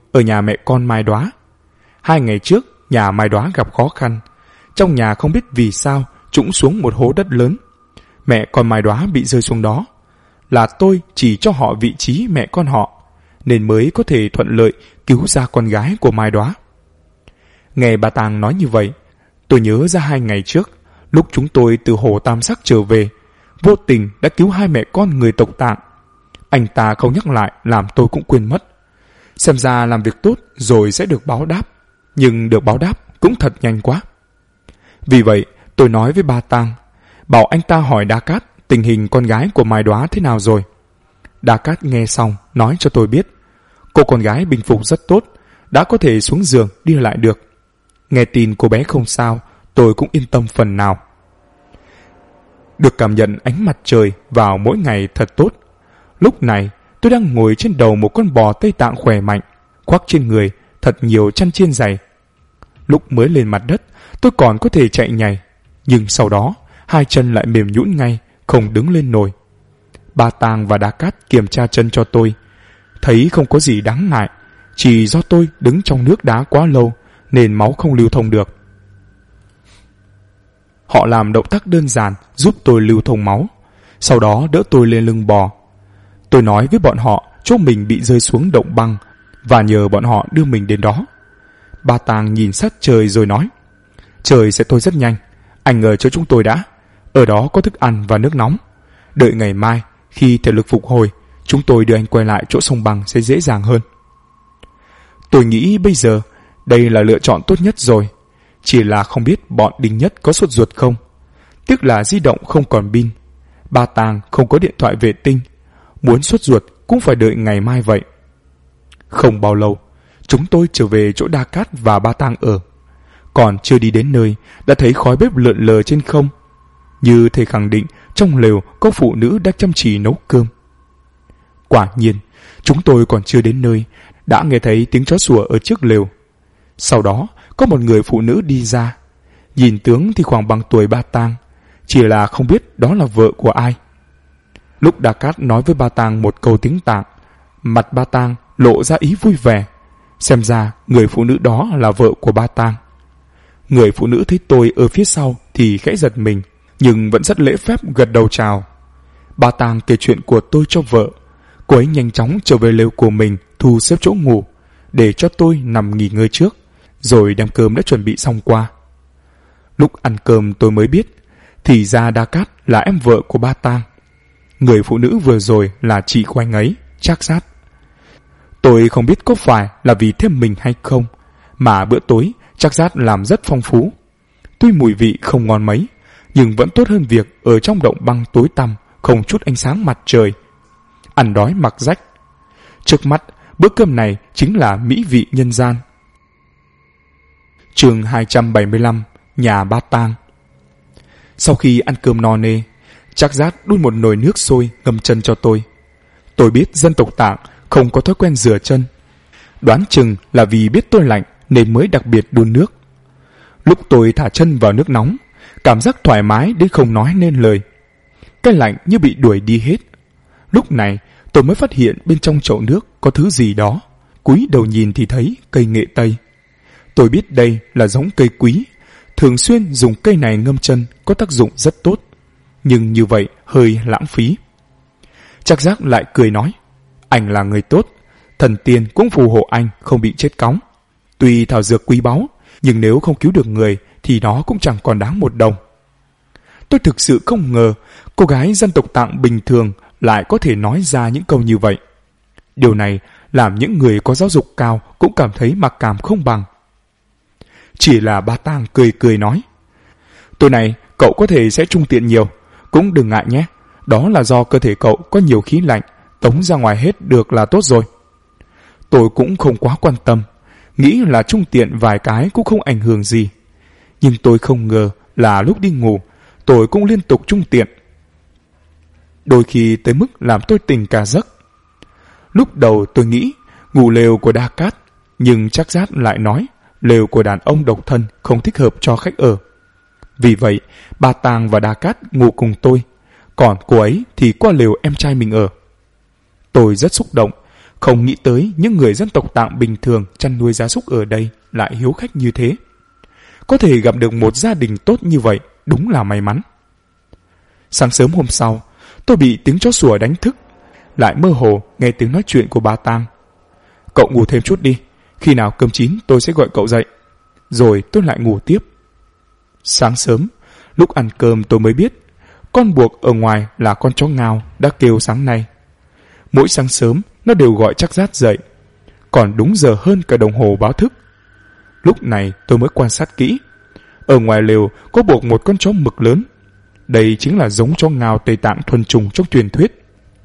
ở nhà mẹ con Mai Đóa. 2 ngày trước, nhà Mai Đóa gặp khó khăn. Trong nhà không biết vì sao trũng xuống một hố đất lớn. Mẹ con Mai Đóa bị rơi xuống đó. Là tôi chỉ cho họ vị trí mẹ con họ, nên mới có thể thuận lợi cứu ra con gái của Mai Đóa. Nghe bà Tàng nói như vậy, tôi nhớ ra 2 ngày trước, lúc chúng tôi từ hồ Tam Sắc trở về, vô tình đã cứu 2 mẹ con người tộc Tạng. Anh ta không nhắc lại làm tôi cũng quên mất. Xem ra làm việc tốt rồi sẽ được báo đáp, nhưng được báo đáp cũng thật nhanh quá. Vì vậy tôi nói với ba Tang, bảo anh ta hỏi Đa Cát tình hình con gái của Mai Đóa thế nào rồi. Đa Cát nghe xong nói cho tôi biết cô con gái bình phục rất tốt, đã có thể xuống giường đi lại được. Nghe tin cô bé không sao, tôi cũng yên tâm phần nào. Được cảm nhận ánh mặt trời vào mỗi ngày thật tốt. Lúc này tôi đang ngồi trên đầu một con bò Tây Tạng khỏe mạnh, khoác trên người thật nhiều chăn chiên dày. Lúc mới lên mặt đất tôi còn có thể chạy nhảy, nhưng sau đó 2 chân lại mềm nhũn ngay, không đứng lên nổi. Ba Tang và Đa Cát kiểm tra chân cho tôi, thấy không có gì đáng ngại, chỉ do tôi đứng trong nước đá quá lâu nên máu không lưu thông được. Họ làm động tác đơn giản giúp tôi lưu thông máu, sau đó đỡ tôi lên lưng bò. Tôi nói với bọn họ chỗ mình bị rơi xuống động băng và nhờ bọn họ đưa mình đến đó. Ba Tang nhìn sát trời rồi nói, trời sẽ tối rất nhanh, anh ở chỗ chúng tôi đã, ở đó có thức ăn và nước nóng. Đợi ngày mai khi thể lực phục hồi, chúng tôi đưa anh quay lại chỗ sông băng sẽ dễ dàng hơn. Tôi nghĩ bây giờ đây là lựa chọn tốt nhất rồi, chỉ là không biết bọn Đinh Nhất có sốt ruột không. Tiếc là di động không còn pin, Ba Tang không có điện thoại vệ tinh, muốn sốt ruột cũng phải đợi ngày mai vậy. Không bao lâu, chúng tôi trở về chỗ Đa Cát và Ba Tang ở. Còn chưa đi đến nơi đã thấy khói bếp lượn lờ trên không, như thể khẳng định trong lều có phụ nữ đang chăm chỉ nấu cơm. Quả nhiên, chúng tôi còn chưa đến nơi đã nghe thấy tiếng chó sủa ở trước lều. Sau đó có một người phụ nữ đi ra, nhìn tướng thì khoảng bằng tuổi Ba Tang, chỉ là không biết đó là vợ của ai. Lúc Đa Cát nói với Ba Tang một câu tiếng Tạng, mặt Ba Tang lộ ra ý vui vẻ, xem ra người phụ nữ đó là vợ của Ba Tang. Người phụ nữ thấy tôi ở phía sau thì khẽ giật mình, nhưng vẫn rất lễ phép gật đầu chào. Ba Tang kể chuyện của tôi cho vợ. Cô ấy nhanh chóng trở về lều của mình, thu xếp chỗ ngủ để cho tôi nằm nghỉ ngơi trước, rồi đem cơm đã chuẩn bị xong qua. Lúc ăn cơm tôi mới biết, thì ra Đa Cát là em vợ của Ba Tang. Người phụ nữ vừa rồi là chị của anh ấy, Trác Sát. Tôi không biết có phải là vì thêm mình hay không, mà bữa tối Trác Sát làm rất phong phú. Tuy mùi vị không ngon mấy, nhưng vẫn tốt hơn việc ở trong động băng tối tăm, không chút ánh sáng mặt trời. Ăn đói mặc rách. Trước mắt, bữa cơm này chính là mỹ vị nhân gian. Chương 275, nhà Ba Tang. Sau khi ăn cơm no nê, Trác Sát đun một nồi nước sôi ngâm chân cho tôi. Tôi biết dân tộc Tạng không có thói quen rửa chân, đoán chừng là vì biết tôi lạnh nên mới đặc biệt đun nước. Lúc tôi thả chân vào nước nóng, cảm giác thoải mái đến không nói nên lời. Cái lạnh như bị đuổi đi hết. Lúc này tôi mới phát hiện bên trong chậu nước có thứ gì đó. Cúi đầu nhìn thì thấy cây nghệ tây. Tôi biết đây là giống cây quý, thường xuyên dùng cây này ngâm chân có tác dụng rất tốt, nhưng như vậy hơi lãng phí. Trác Giác lại cười nói, anh là người tốt, thần tiên cũng phù hộ anh không bị chết cóng. Tuy thảo dược quý báu, nhưng nếu không cứu được người thì nó cũng chẳng còn đáng một đồng. Tôi thực sự không ngờ cô gái dân tộc Tạng bình thường lại có thể nói ra những câu như vậy. Điều này làm những người có giáo dục cao cũng cảm thấy mặc cảm không bằng. Chỉ là Ba Tang cười cười nói, tối nay cậu có thể sẽ trung tiện nhiều, cũng đừng ngại nhé, đó là do cơ thể cậu có nhiều khí lạnh, tống ra ngoài hết được là tốt rồi. Tôi cũng không quá quan tâm, nghĩ là trung tiện vài cái cũng không ảnh hưởng gì. Nhưng tôi không ngờ là lúc đi ngủ, tôi cũng liên tục trung tiện. Đôi khi tới mức làm tôi tỉnh cả giấc. Lúc đầu tôi nghĩ ngủ lều của Đa Cát, nhưng Trác Giác lại nói lều của đàn ông độc thân không thích hợp cho khách ở. Vì vậy, Ba Tang và Đa Cát ngủ cùng tôi, còn cô ấy thì qua lều em trai mình ở. Tôi rất xúc động, Không nghĩ tới những người dân tộc Tạng bình thường chăn nuôi gia súc ở đây lại hiếu khách như thế. Có thể gặp được một gia đình tốt như vậy đúng là may mắn. Sáng sớm hôm sau, tôi bị tiếng chó sủa đánh thức, lại mơ hồ nghe tiếng nói chuyện của bà Tang. Cậu ngủ thêm chút đi, khi nào cơm chín tôi sẽ gọi cậu dậy. Rồi tôi lại ngủ tiếp. Sáng sớm, lúc ăn cơm tôi mới biết con buộc ở ngoài là con chó Ngao đã kêu sáng nay. Mỗi sáng sớm nó đều gọi Trác Giác dậy, còn đúng giờ hơn cả đồng hồ báo thức. Lúc này tôi mới quan sát kỹ. Ở ngoài lều có buộc một con chó mực lớn. Đây chính là giống chó Ngao Tây Tạng thuần chủng trong truyền thuyết.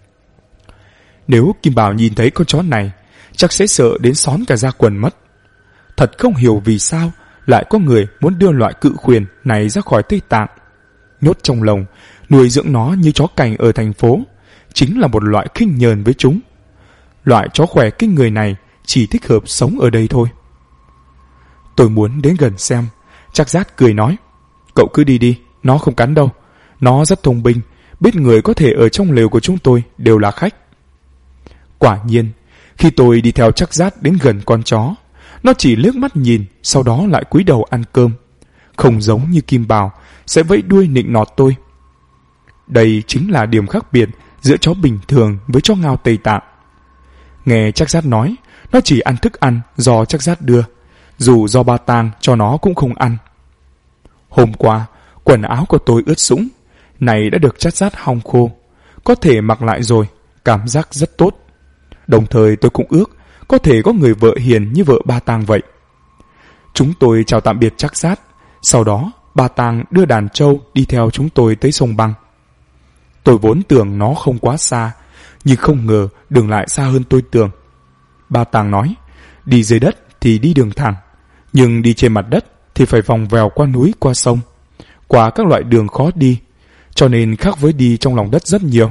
Nếu Kim Bảo nhìn thấy con chó này, chắc sẽ sợ đến xón cả da quần mất. Thật không hiểu vì sao lại có người muốn đưa loại cự khuyển này ra khỏi Tây Tạng. Nhốt trong lồng, nuôi dưỡng nó như chó cảnh ở thành phố, chính là một loại khinh nhờn với chúng. Loại chó khỏe kinh người này chỉ thích hợp sống ở đây thôi. Tôi muốn đến gần xem. Trác Giác cười nói, cậu cứ đi đi, nó không cắn đâu. Nó rất thông minh, biết người có thể ở trong lều của chúng tôi đều là khách. Quả nhiên, khi tôi đi theo Trác Giác đến gần con chó, nó chỉ liếc mắt nhìn, sau đó lại cúi đầu ăn cơm. Không giống như Kim Bảo sẽ vẫy đuôi nịnh nọt tôi. Đây chính là điểm khác biệt giữa chó bình thường với chó Ngao Tây Tạng. Nghe Trác Giác nói, nó chỉ ăn thức ăn do Trác Giác đưa, dù do ba Tang cho nó cũng không ăn. Hôm qua, quần áo của tôi ướt sũng, này đã được Trác Giác hong khô, có thể mặc lại rồi, cảm giác rất tốt. Đồng thời tôi cũng ước có thể có người vợ hiền như vợ ba Tang vậy. Chúng tôi chào tạm biệt Trác Giác, sau đó ba Tang đưa đàn trâu đi theo chúng tôi tới sông băng. Tôi vốn tưởng nó không quá xa, nhưng không ngờ đường lại xa hơn tôi tưởng. Ba Tang nói, đi dưới đất thì đi đường thẳng, nhưng đi trên mặt đất thì phải vòng vèo qua núi, qua sông, qua các loại đường khó đi, cho nên khác với đi trong lòng đất rất nhiều.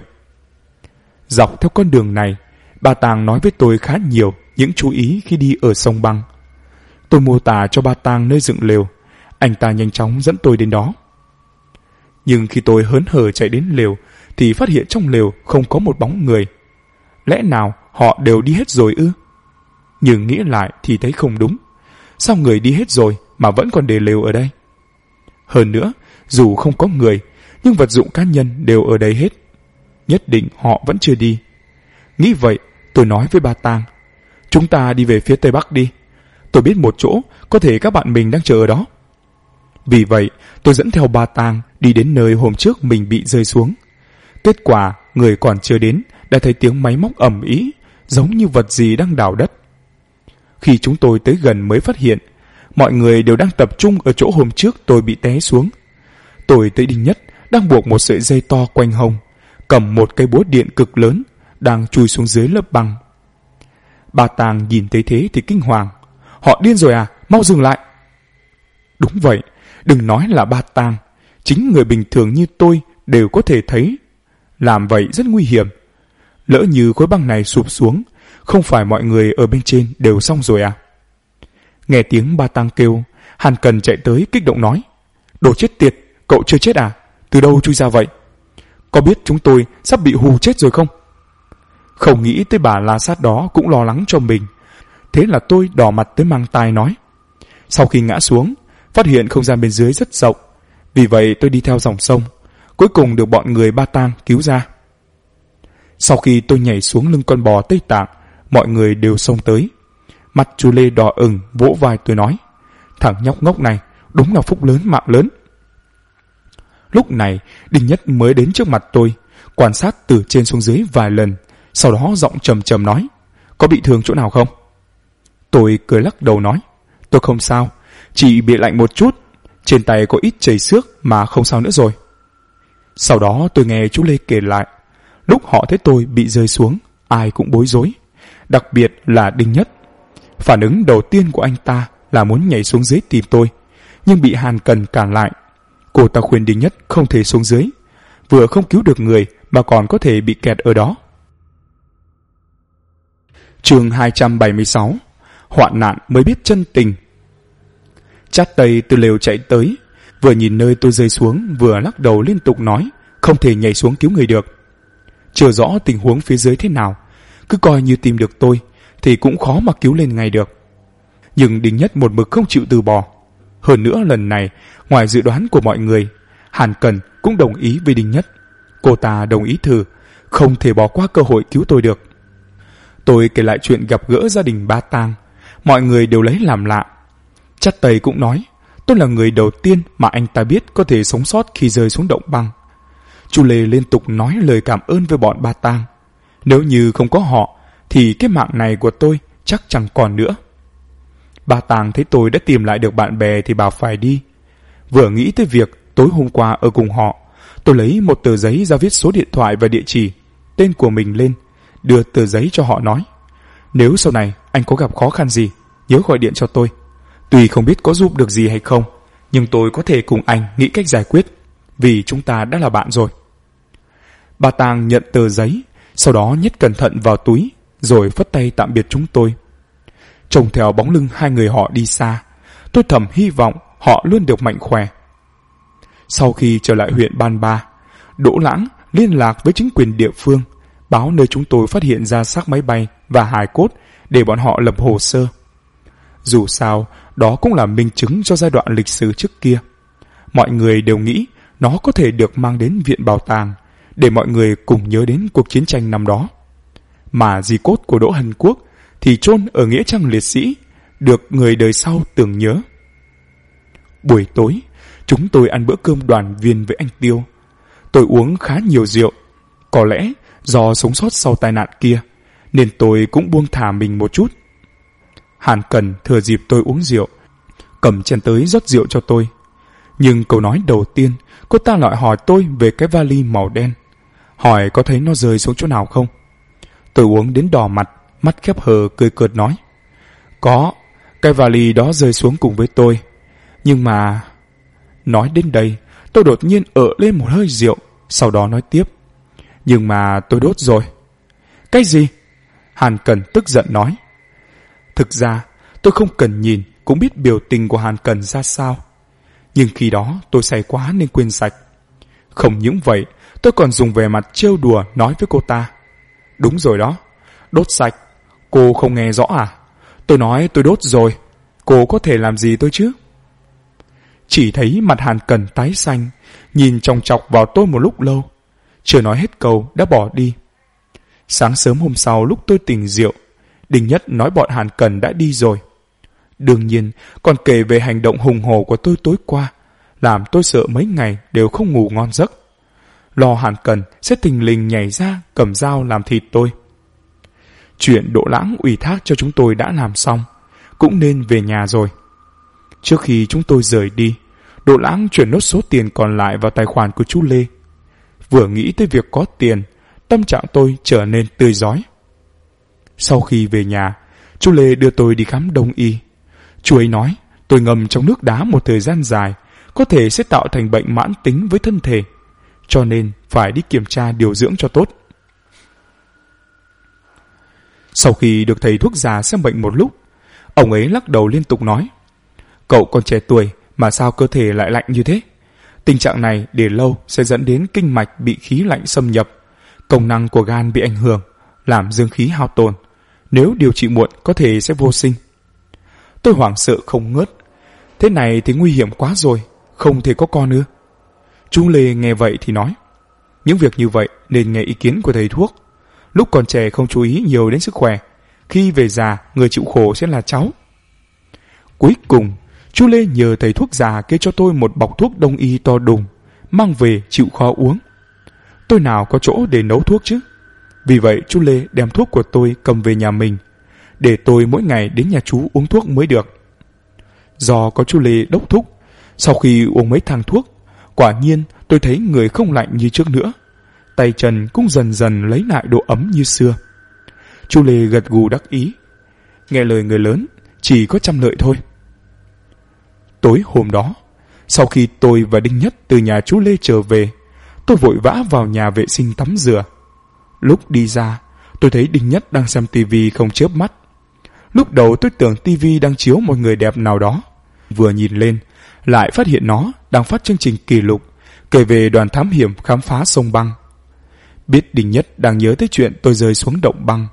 Dọc theo con đường này, ba Tang nói với tôi khá nhiều những chú ý khi đi ở sông băng. Tôi mô tả cho ba Tang nơi dựng lều, anh ta nhanh chóng dẫn tôi đến đó. Nhưng khi tôi hớn hở chạy đến lều thì phát hiện trong lều không có một bóng người. Lẽ nào họ đều đi hết rồi ư? Nhưng nghĩ lại thì thấy không đúng. Sao người đi hết rồi mà vẫn còn để lều ở đây? Hơn nữa, dù không có người, nhưng vật dụng cá nhân đều ở đây hết. Nhất định họ vẫn chưa đi. Nghĩ vậy, tôi nói với ba Tang, chúng ta đi về phía Tây Bắc đi. Tôi biết một chỗ, có thể các bạn mình đang chờ ở đó. Vì vậy, tôi dẫn theo ba Tang đi đến nơi hôm trước mình bị rơi xuống. Kết quả, người còn chưa đến, đã thấy tiếng máy móc ầm ĩ, giống như vật gì đang đào đất. Khi chúng tôi tới gần mới phát hiện, mọi người đều đang tập trung ở chỗ hôm trước tôi bị té xuống. Tôi thấy Đinh Nhất đang buộc một sợi dây to quanh hông, cầm một cây búa điện cực lớn, đang chui xuống dưới lớp băng. Ba Tang nhìn thấy thế thì kinh hoàng. Họ điên rồi à? Mau dừng lại! Đúng vậy, đừng nói là ba Tang, chính người bình thường như tôi đều có thể thấy. Làm vậy rất nguy hiểm. Lỡ như khối băng này sụp xuống, không phải mọi người ở bên trên đều xong rồi à? Nghe tiếng ba Tang kêu, Hàn Cần chạy tới kích động nói, đồ chết tiệt, cậu chưa chết à? Từ đâu chui ra vậy? Có biết chúng tôi sắp bị hù chết rồi không? Không nghĩ tới bà la sát đó cũng lo lắng cho mình. Thế là tôi đỏ mặt tới mang tai nói. Sau khi ngã xuống, phát hiện không gian bên dưới rất rộng. Vì vậy tôi đi theo dòng sông, cuối cùng được bọn người ba Tang cứu ra. Sau khi tôi nhảy xuống lưng con bò Tây Tạng, mọi người đều xông tới. Mặt chú Lê đỏ ửng vỗ vai tôi nói, thằng nhóc ngốc này đúng là phúc lớn mạng lớn. Lúc này Đinh Nhất mới đến trước mặt tôi, quan sát từ trên xuống dưới vài lần, sau đó giọng trầm trầm nói, có bị thương chỗ nào không? Tôi cười lắc đầu nói, tôi không sao, chỉ bị lạnh một chút, trên tay có ít chảy xước mà không sao nữa rồi. Sau đó tôi nghe chú Lê kể lại, lúc họ thấy tôi bị rơi xuống, ai cũng bối rối, đặc biệt là Đinh Nhất. Phản ứng đầu tiên của anh ta là muốn nhảy xuống dưới tìm tôi, nhưng bị Hàn Cần cản lại. Cô ta khuyên Đinh Nhất không thể xuống dưới, vừa không cứu được người mà còn có thể bị kẹt ở đó. Chương 276, hoạn nạn mới biết chân tình. Chát Tây từ lều chạy tới, vừa nhìn nơi tôi rơi xuống vừa lắc đầu liên tục nói không thể nhảy xuống cứu người được. Chưa rõ tình huống phía dưới thế nào, cứ coi như tìm được tôi thì cũng khó mà cứu lên ngay được. Nhưng Đinh Nhất một mực không chịu từ bỏ. Hơn nữa lần này, ngoài dự đoán của mọi người, Hàn Cần cũng đồng ý với Đinh Nhất. Cô ta đồng ý thử, không thể bỏ qua cơ hội cứu tôi được. Tôi kể lại chuyện gặp gỡ gia đình Ba Tang. Mọi người đều lấy làm lạ. Chắt Tây cũng nói, tôi là người đầu tiên mà anh ta biết có thể sống sót khi rơi xuống động băng. Chu Lê liên tục nói lời cảm ơn với bọn Ba Tang. Nếu như không có họ, thì cái mạng này của tôi chắc chẳng còn nữa. Ba Tang thấy tôi đã tìm lại được bạn bè thì bảo phải đi. Vừa nghĩ tới việc tối hôm qua ở cùng họ, tôi lấy một tờ giấy ra viết số điện thoại và địa chỉ, tên của mình lên, đưa tờ giấy cho họ nói. Nếu sau này anh có gặp khó khăn gì, nhớ gọi điện cho tôi. Tuy không biết có giúp được gì hay không, nhưng tôi có thể cùng anh nghĩ cách giải quyết, vì chúng ta đã là bạn rồi. Ba Tang nhận tờ giấy, sau đó nhét cẩn thận vào túi, rồi phất tay tạm biệt chúng tôi. Trông theo bóng lưng hai người họ đi xa, tôi thầm hy vọng họ luôn được mạnh khỏe. Sau khi trở lại huyện Ban Ba, Đỗ Lãng liên lạc với chính quyền địa phương, báo nơi chúng tôi phát hiện ra xác máy bay và hài cốt để bọn họ lập hồ sơ. Dù sao, đó cũng là minh chứng cho giai đoạn lịch sử trước kia. Mọi người đều nghĩ nó có thể được mang đến viện bảo tàng để mọi người cùng nhớ đến cuộc chiến tranh năm đó. Mà di cốt của Đỗ Hân Quốc thì chôn ở nghĩa trang liệt sĩ, được người đời sau tưởng nhớ. Buổi tối, chúng tôi ăn bữa cơm đoàn viên với anh Tiêu. Tôi uống khá nhiều rượu. Có lẽ do sống sót sau tai nạn kia, nên tôi cũng buông thả mình một chút. Hàn Cần thừa dịp tôi uống rượu, cầm chén tới rót rượu cho tôi. Nhưng câu nói đầu tiên, cô ta lại hỏi tôi về cái vali màu đen. Hỏi có thấy nó rơi xuống chỗ nào không? Tôi uống đến đỏ mặt, mắt khép hờ cười cợt nói. Có, cái vali đó rơi xuống cùng với tôi. Nhưng mà... Nói đến đây, tôi đột nhiên ợ lên một hơi rượu, sau đó nói tiếp. Nhưng mà tôi đốt rồi. Cái gì? Hàn Cần tức giận nói. Thực ra, tôi không cần nhìn cũng biết biểu tình của Hàn Cần ra sao. Nhưng khi đó tôi say quá nên quên sạch. Không những vậy, tôi còn dùng vẻ mặt trêu đùa nói với cô ta. Đúng rồi đó, đốt sạch. Cô không nghe rõ à? Tôi nói tôi đốt rồi. Cô có thể làm gì tôi chứ? Chỉ thấy mặt Hàn Cần tái xanh, nhìn chòng chọc vào tôi một lúc lâu. Chưa nói hết câu đã bỏ đi. Sáng sớm hôm sau lúc tôi tỉnh rượu, Đinh Nhất nói bọn Hàn Cần đã đi rồi. Đương nhiên còn kể về hành động hùng hổ của tôi tối qua, làm tôi sợ mấy ngày đều không ngủ ngon giấc. Lo Hàn Cần sẽ thình lình nhảy ra cầm dao làm thịt tôi. Chuyện Đỗ Lãng ủy thác cho chúng tôi đã làm xong, cũng nên về nhà rồi. Trước khi chúng tôi rời đi, Đỗ Lãng chuyển nốt số tiền còn lại vào tài khoản của chú Lê. Vừa nghĩ tới việc có tiền, tâm trạng tôi trở nên tươi rói. Sau khi về nhà, chú Lê đưa tôi đi khám đông y. Chú ấy nói tôi ngâm trong nước đá một thời gian dài có thể sẽ tạo thành bệnh mãn tính với thân thể, cho nên phải đi kiểm tra điều dưỡng cho tốt. Sau khi được thầy thuốc già xem bệnh một lúc, ông ấy lắc đầu liên tục nói: Cậu còn trẻ tuổi mà sao cơ thể lại lạnh như thế? Tình trạng này để lâu sẽ dẫn đến kinh mạch bị khí lạnh xâm nhập, công năng của gan bị ảnh hưởng, làm dương khí hao tổn. Nếu điều trị muộn có thể sẽ vô sinh. Tôi hoảng sợ không ngớt. Thế này thì nguy hiểm quá rồi, không thể có con ư? Chú Lê nghe vậy thì nói: Những việc như vậy nên nghe ý kiến của thầy thuốc. Lúc còn trẻ không chú ý nhiều đến sức khỏe, khi về già người chịu khổ sẽ là cháu. Cuối cùng, chú Lê nhờ thầy thuốc già kê cho tôi một bọc thuốc đông y to đùng, mang về chịu khó uống. Tôi nào có chỗ để nấu thuốc chứ? Vì vậy chú Lê đem thuốc của tôi cầm về nhà mình, để tôi mỗi ngày đến nhà chú uống thuốc mới được. Do có chú Lê đốc thúc, sau khi uống mấy thang thuốc, quả nhiên tôi thấy người không lạnh như trước nữa. Tay chân cũng dần dần lấy lại độ ấm như xưa. Chú Lê gật gù đắc ý. Nghe lời người lớn, chỉ có trăm lợi thôi. Tối hôm đó, sau khi tôi và Đinh Nhất từ nhà chú Lê trở về, tôi vội vã vào nhà vệ sinh tắm rửa. Lúc đi ra, tôi thấy Đinh Nhất đang xem tivi không chớp mắt. Lúc đầu tôi tưởng tivi đang chiếu một người đẹp nào đó. Vừa nhìn lên, lại phát hiện nó đang phát chương trình kỷ lục kể về đoàn thám hiểm khám phá sông băng. Biết Đinh Nhất đang nhớ tới chuyện tôi rơi xuống động băng,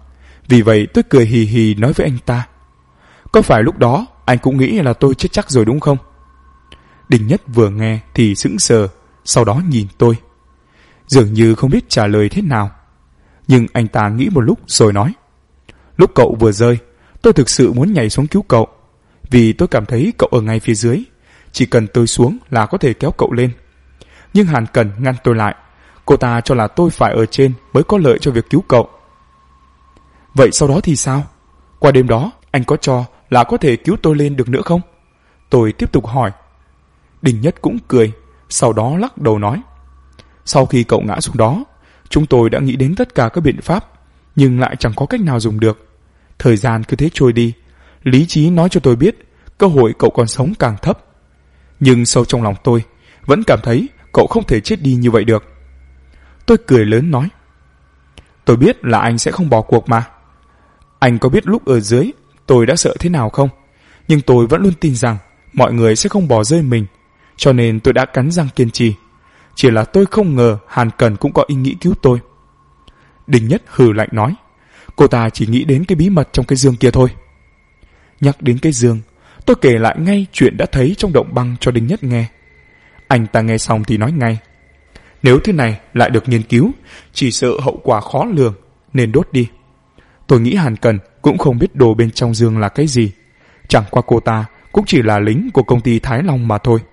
Vì vậy tôi cười hì hì nói với anh ta: có phải lúc đó anh cũng nghĩ là tôi chết chắc rồi đúng không? Đinh Nhất vừa nghe thì sững sờ, sau đó nhìn tôi, dường như không biết trả lời thế nào. Nhưng anh ta nghĩ một lúc rồi nói: lúc cậu vừa rơi, tôi thực sự muốn nhảy xuống cứu cậu, vì tôi cảm thấy cậu ở ngay phía dưới, chỉ cần tôi xuống là có thể kéo cậu lên. Nhưng Hàn Cần ngăn tôi lại, cô ta cho là tôi phải ở trên mới có lợi cho việc cứu cậu. Vậy sau đó thì sao? Qua đêm đó anh có cho là có thể cứu tôi lên được nữa không? Tôi tiếp tục hỏi. Đinh Nhất cũng cười, sau đó lắc đầu nói: sau khi cậu ngã xuống đó, chúng tôi đã nghĩ đến tất cả các biện pháp, nhưng lại chẳng có cách nào dùng được. Thời gian cứ thế trôi đi, lý trí nói cho tôi biết cơ hội cậu còn sống càng thấp. Nhưng sâu trong lòng tôi vẫn cảm thấy cậu không thể chết đi như vậy được. Tôi cười lớn nói: tôi biết là anh sẽ không bỏ cuộc mà. Anh có biết lúc ở dưới tôi đã sợ thế nào không? Nhưng tôi vẫn luôn tin rằng mọi người sẽ không bỏ rơi mình, cho nên tôi đã cắn răng kiên trì. Chỉ là tôi không ngờ Hàn Cần cũng có ý nghĩ cứu tôi. Đinh Nhất hừ lạnh nói: cô ta chỉ nghĩ đến cái bí mật trong cái giường kia thôi. Nhắc đến cái giường, tôi kể lại ngay chuyện đã thấy trong động băng cho Đinh Nhất nghe. Anh ta nghe xong thì nói ngay: nếu thứ này lại được nghiên cứu, chỉ sợ hậu quả khó lường, nên đốt đi. Tôi nghĩ Hàn Cần cũng không biết đồ bên trong giường là cái gì, chẳng qua cô ta cũng chỉ là lính của công ty Thái Long mà thôi.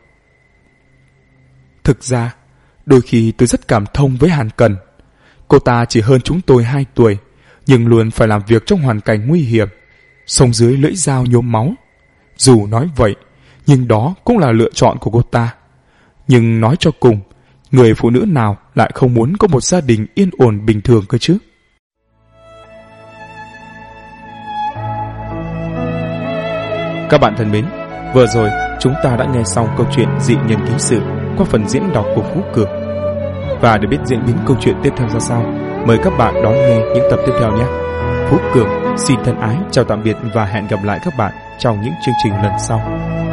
Thực ra, đôi khi tôi rất cảm thông với Hàn Cần. Cô ta chỉ hơn chúng tôi 2 tuổi, nhưng luôn phải làm việc trong hoàn cảnh nguy hiểm, sống dưới lưỡi dao nhuốm máu. Dù nói vậy, nhưng đó cũng là lựa chọn của cô ta. Nhưng nói cho cùng, người phụ nữ nào lại không muốn có một gia đình yên ổn bình thường cơ chứ? Các bạn thân mến, vừa rồi chúng ta đã nghe xong câu chuyện Dị Nhân Ký Sự qua phần diễn đọc của Phú Cường. Và để biết diễn biến câu chuyện tiếp theo ra sao, mời các bạn đón nghe những tập tiếp theo nhé. Phú Cường xin thân ái chào tạm biệt và hẹn gặp lại các bạn trong những chương trình lần sau.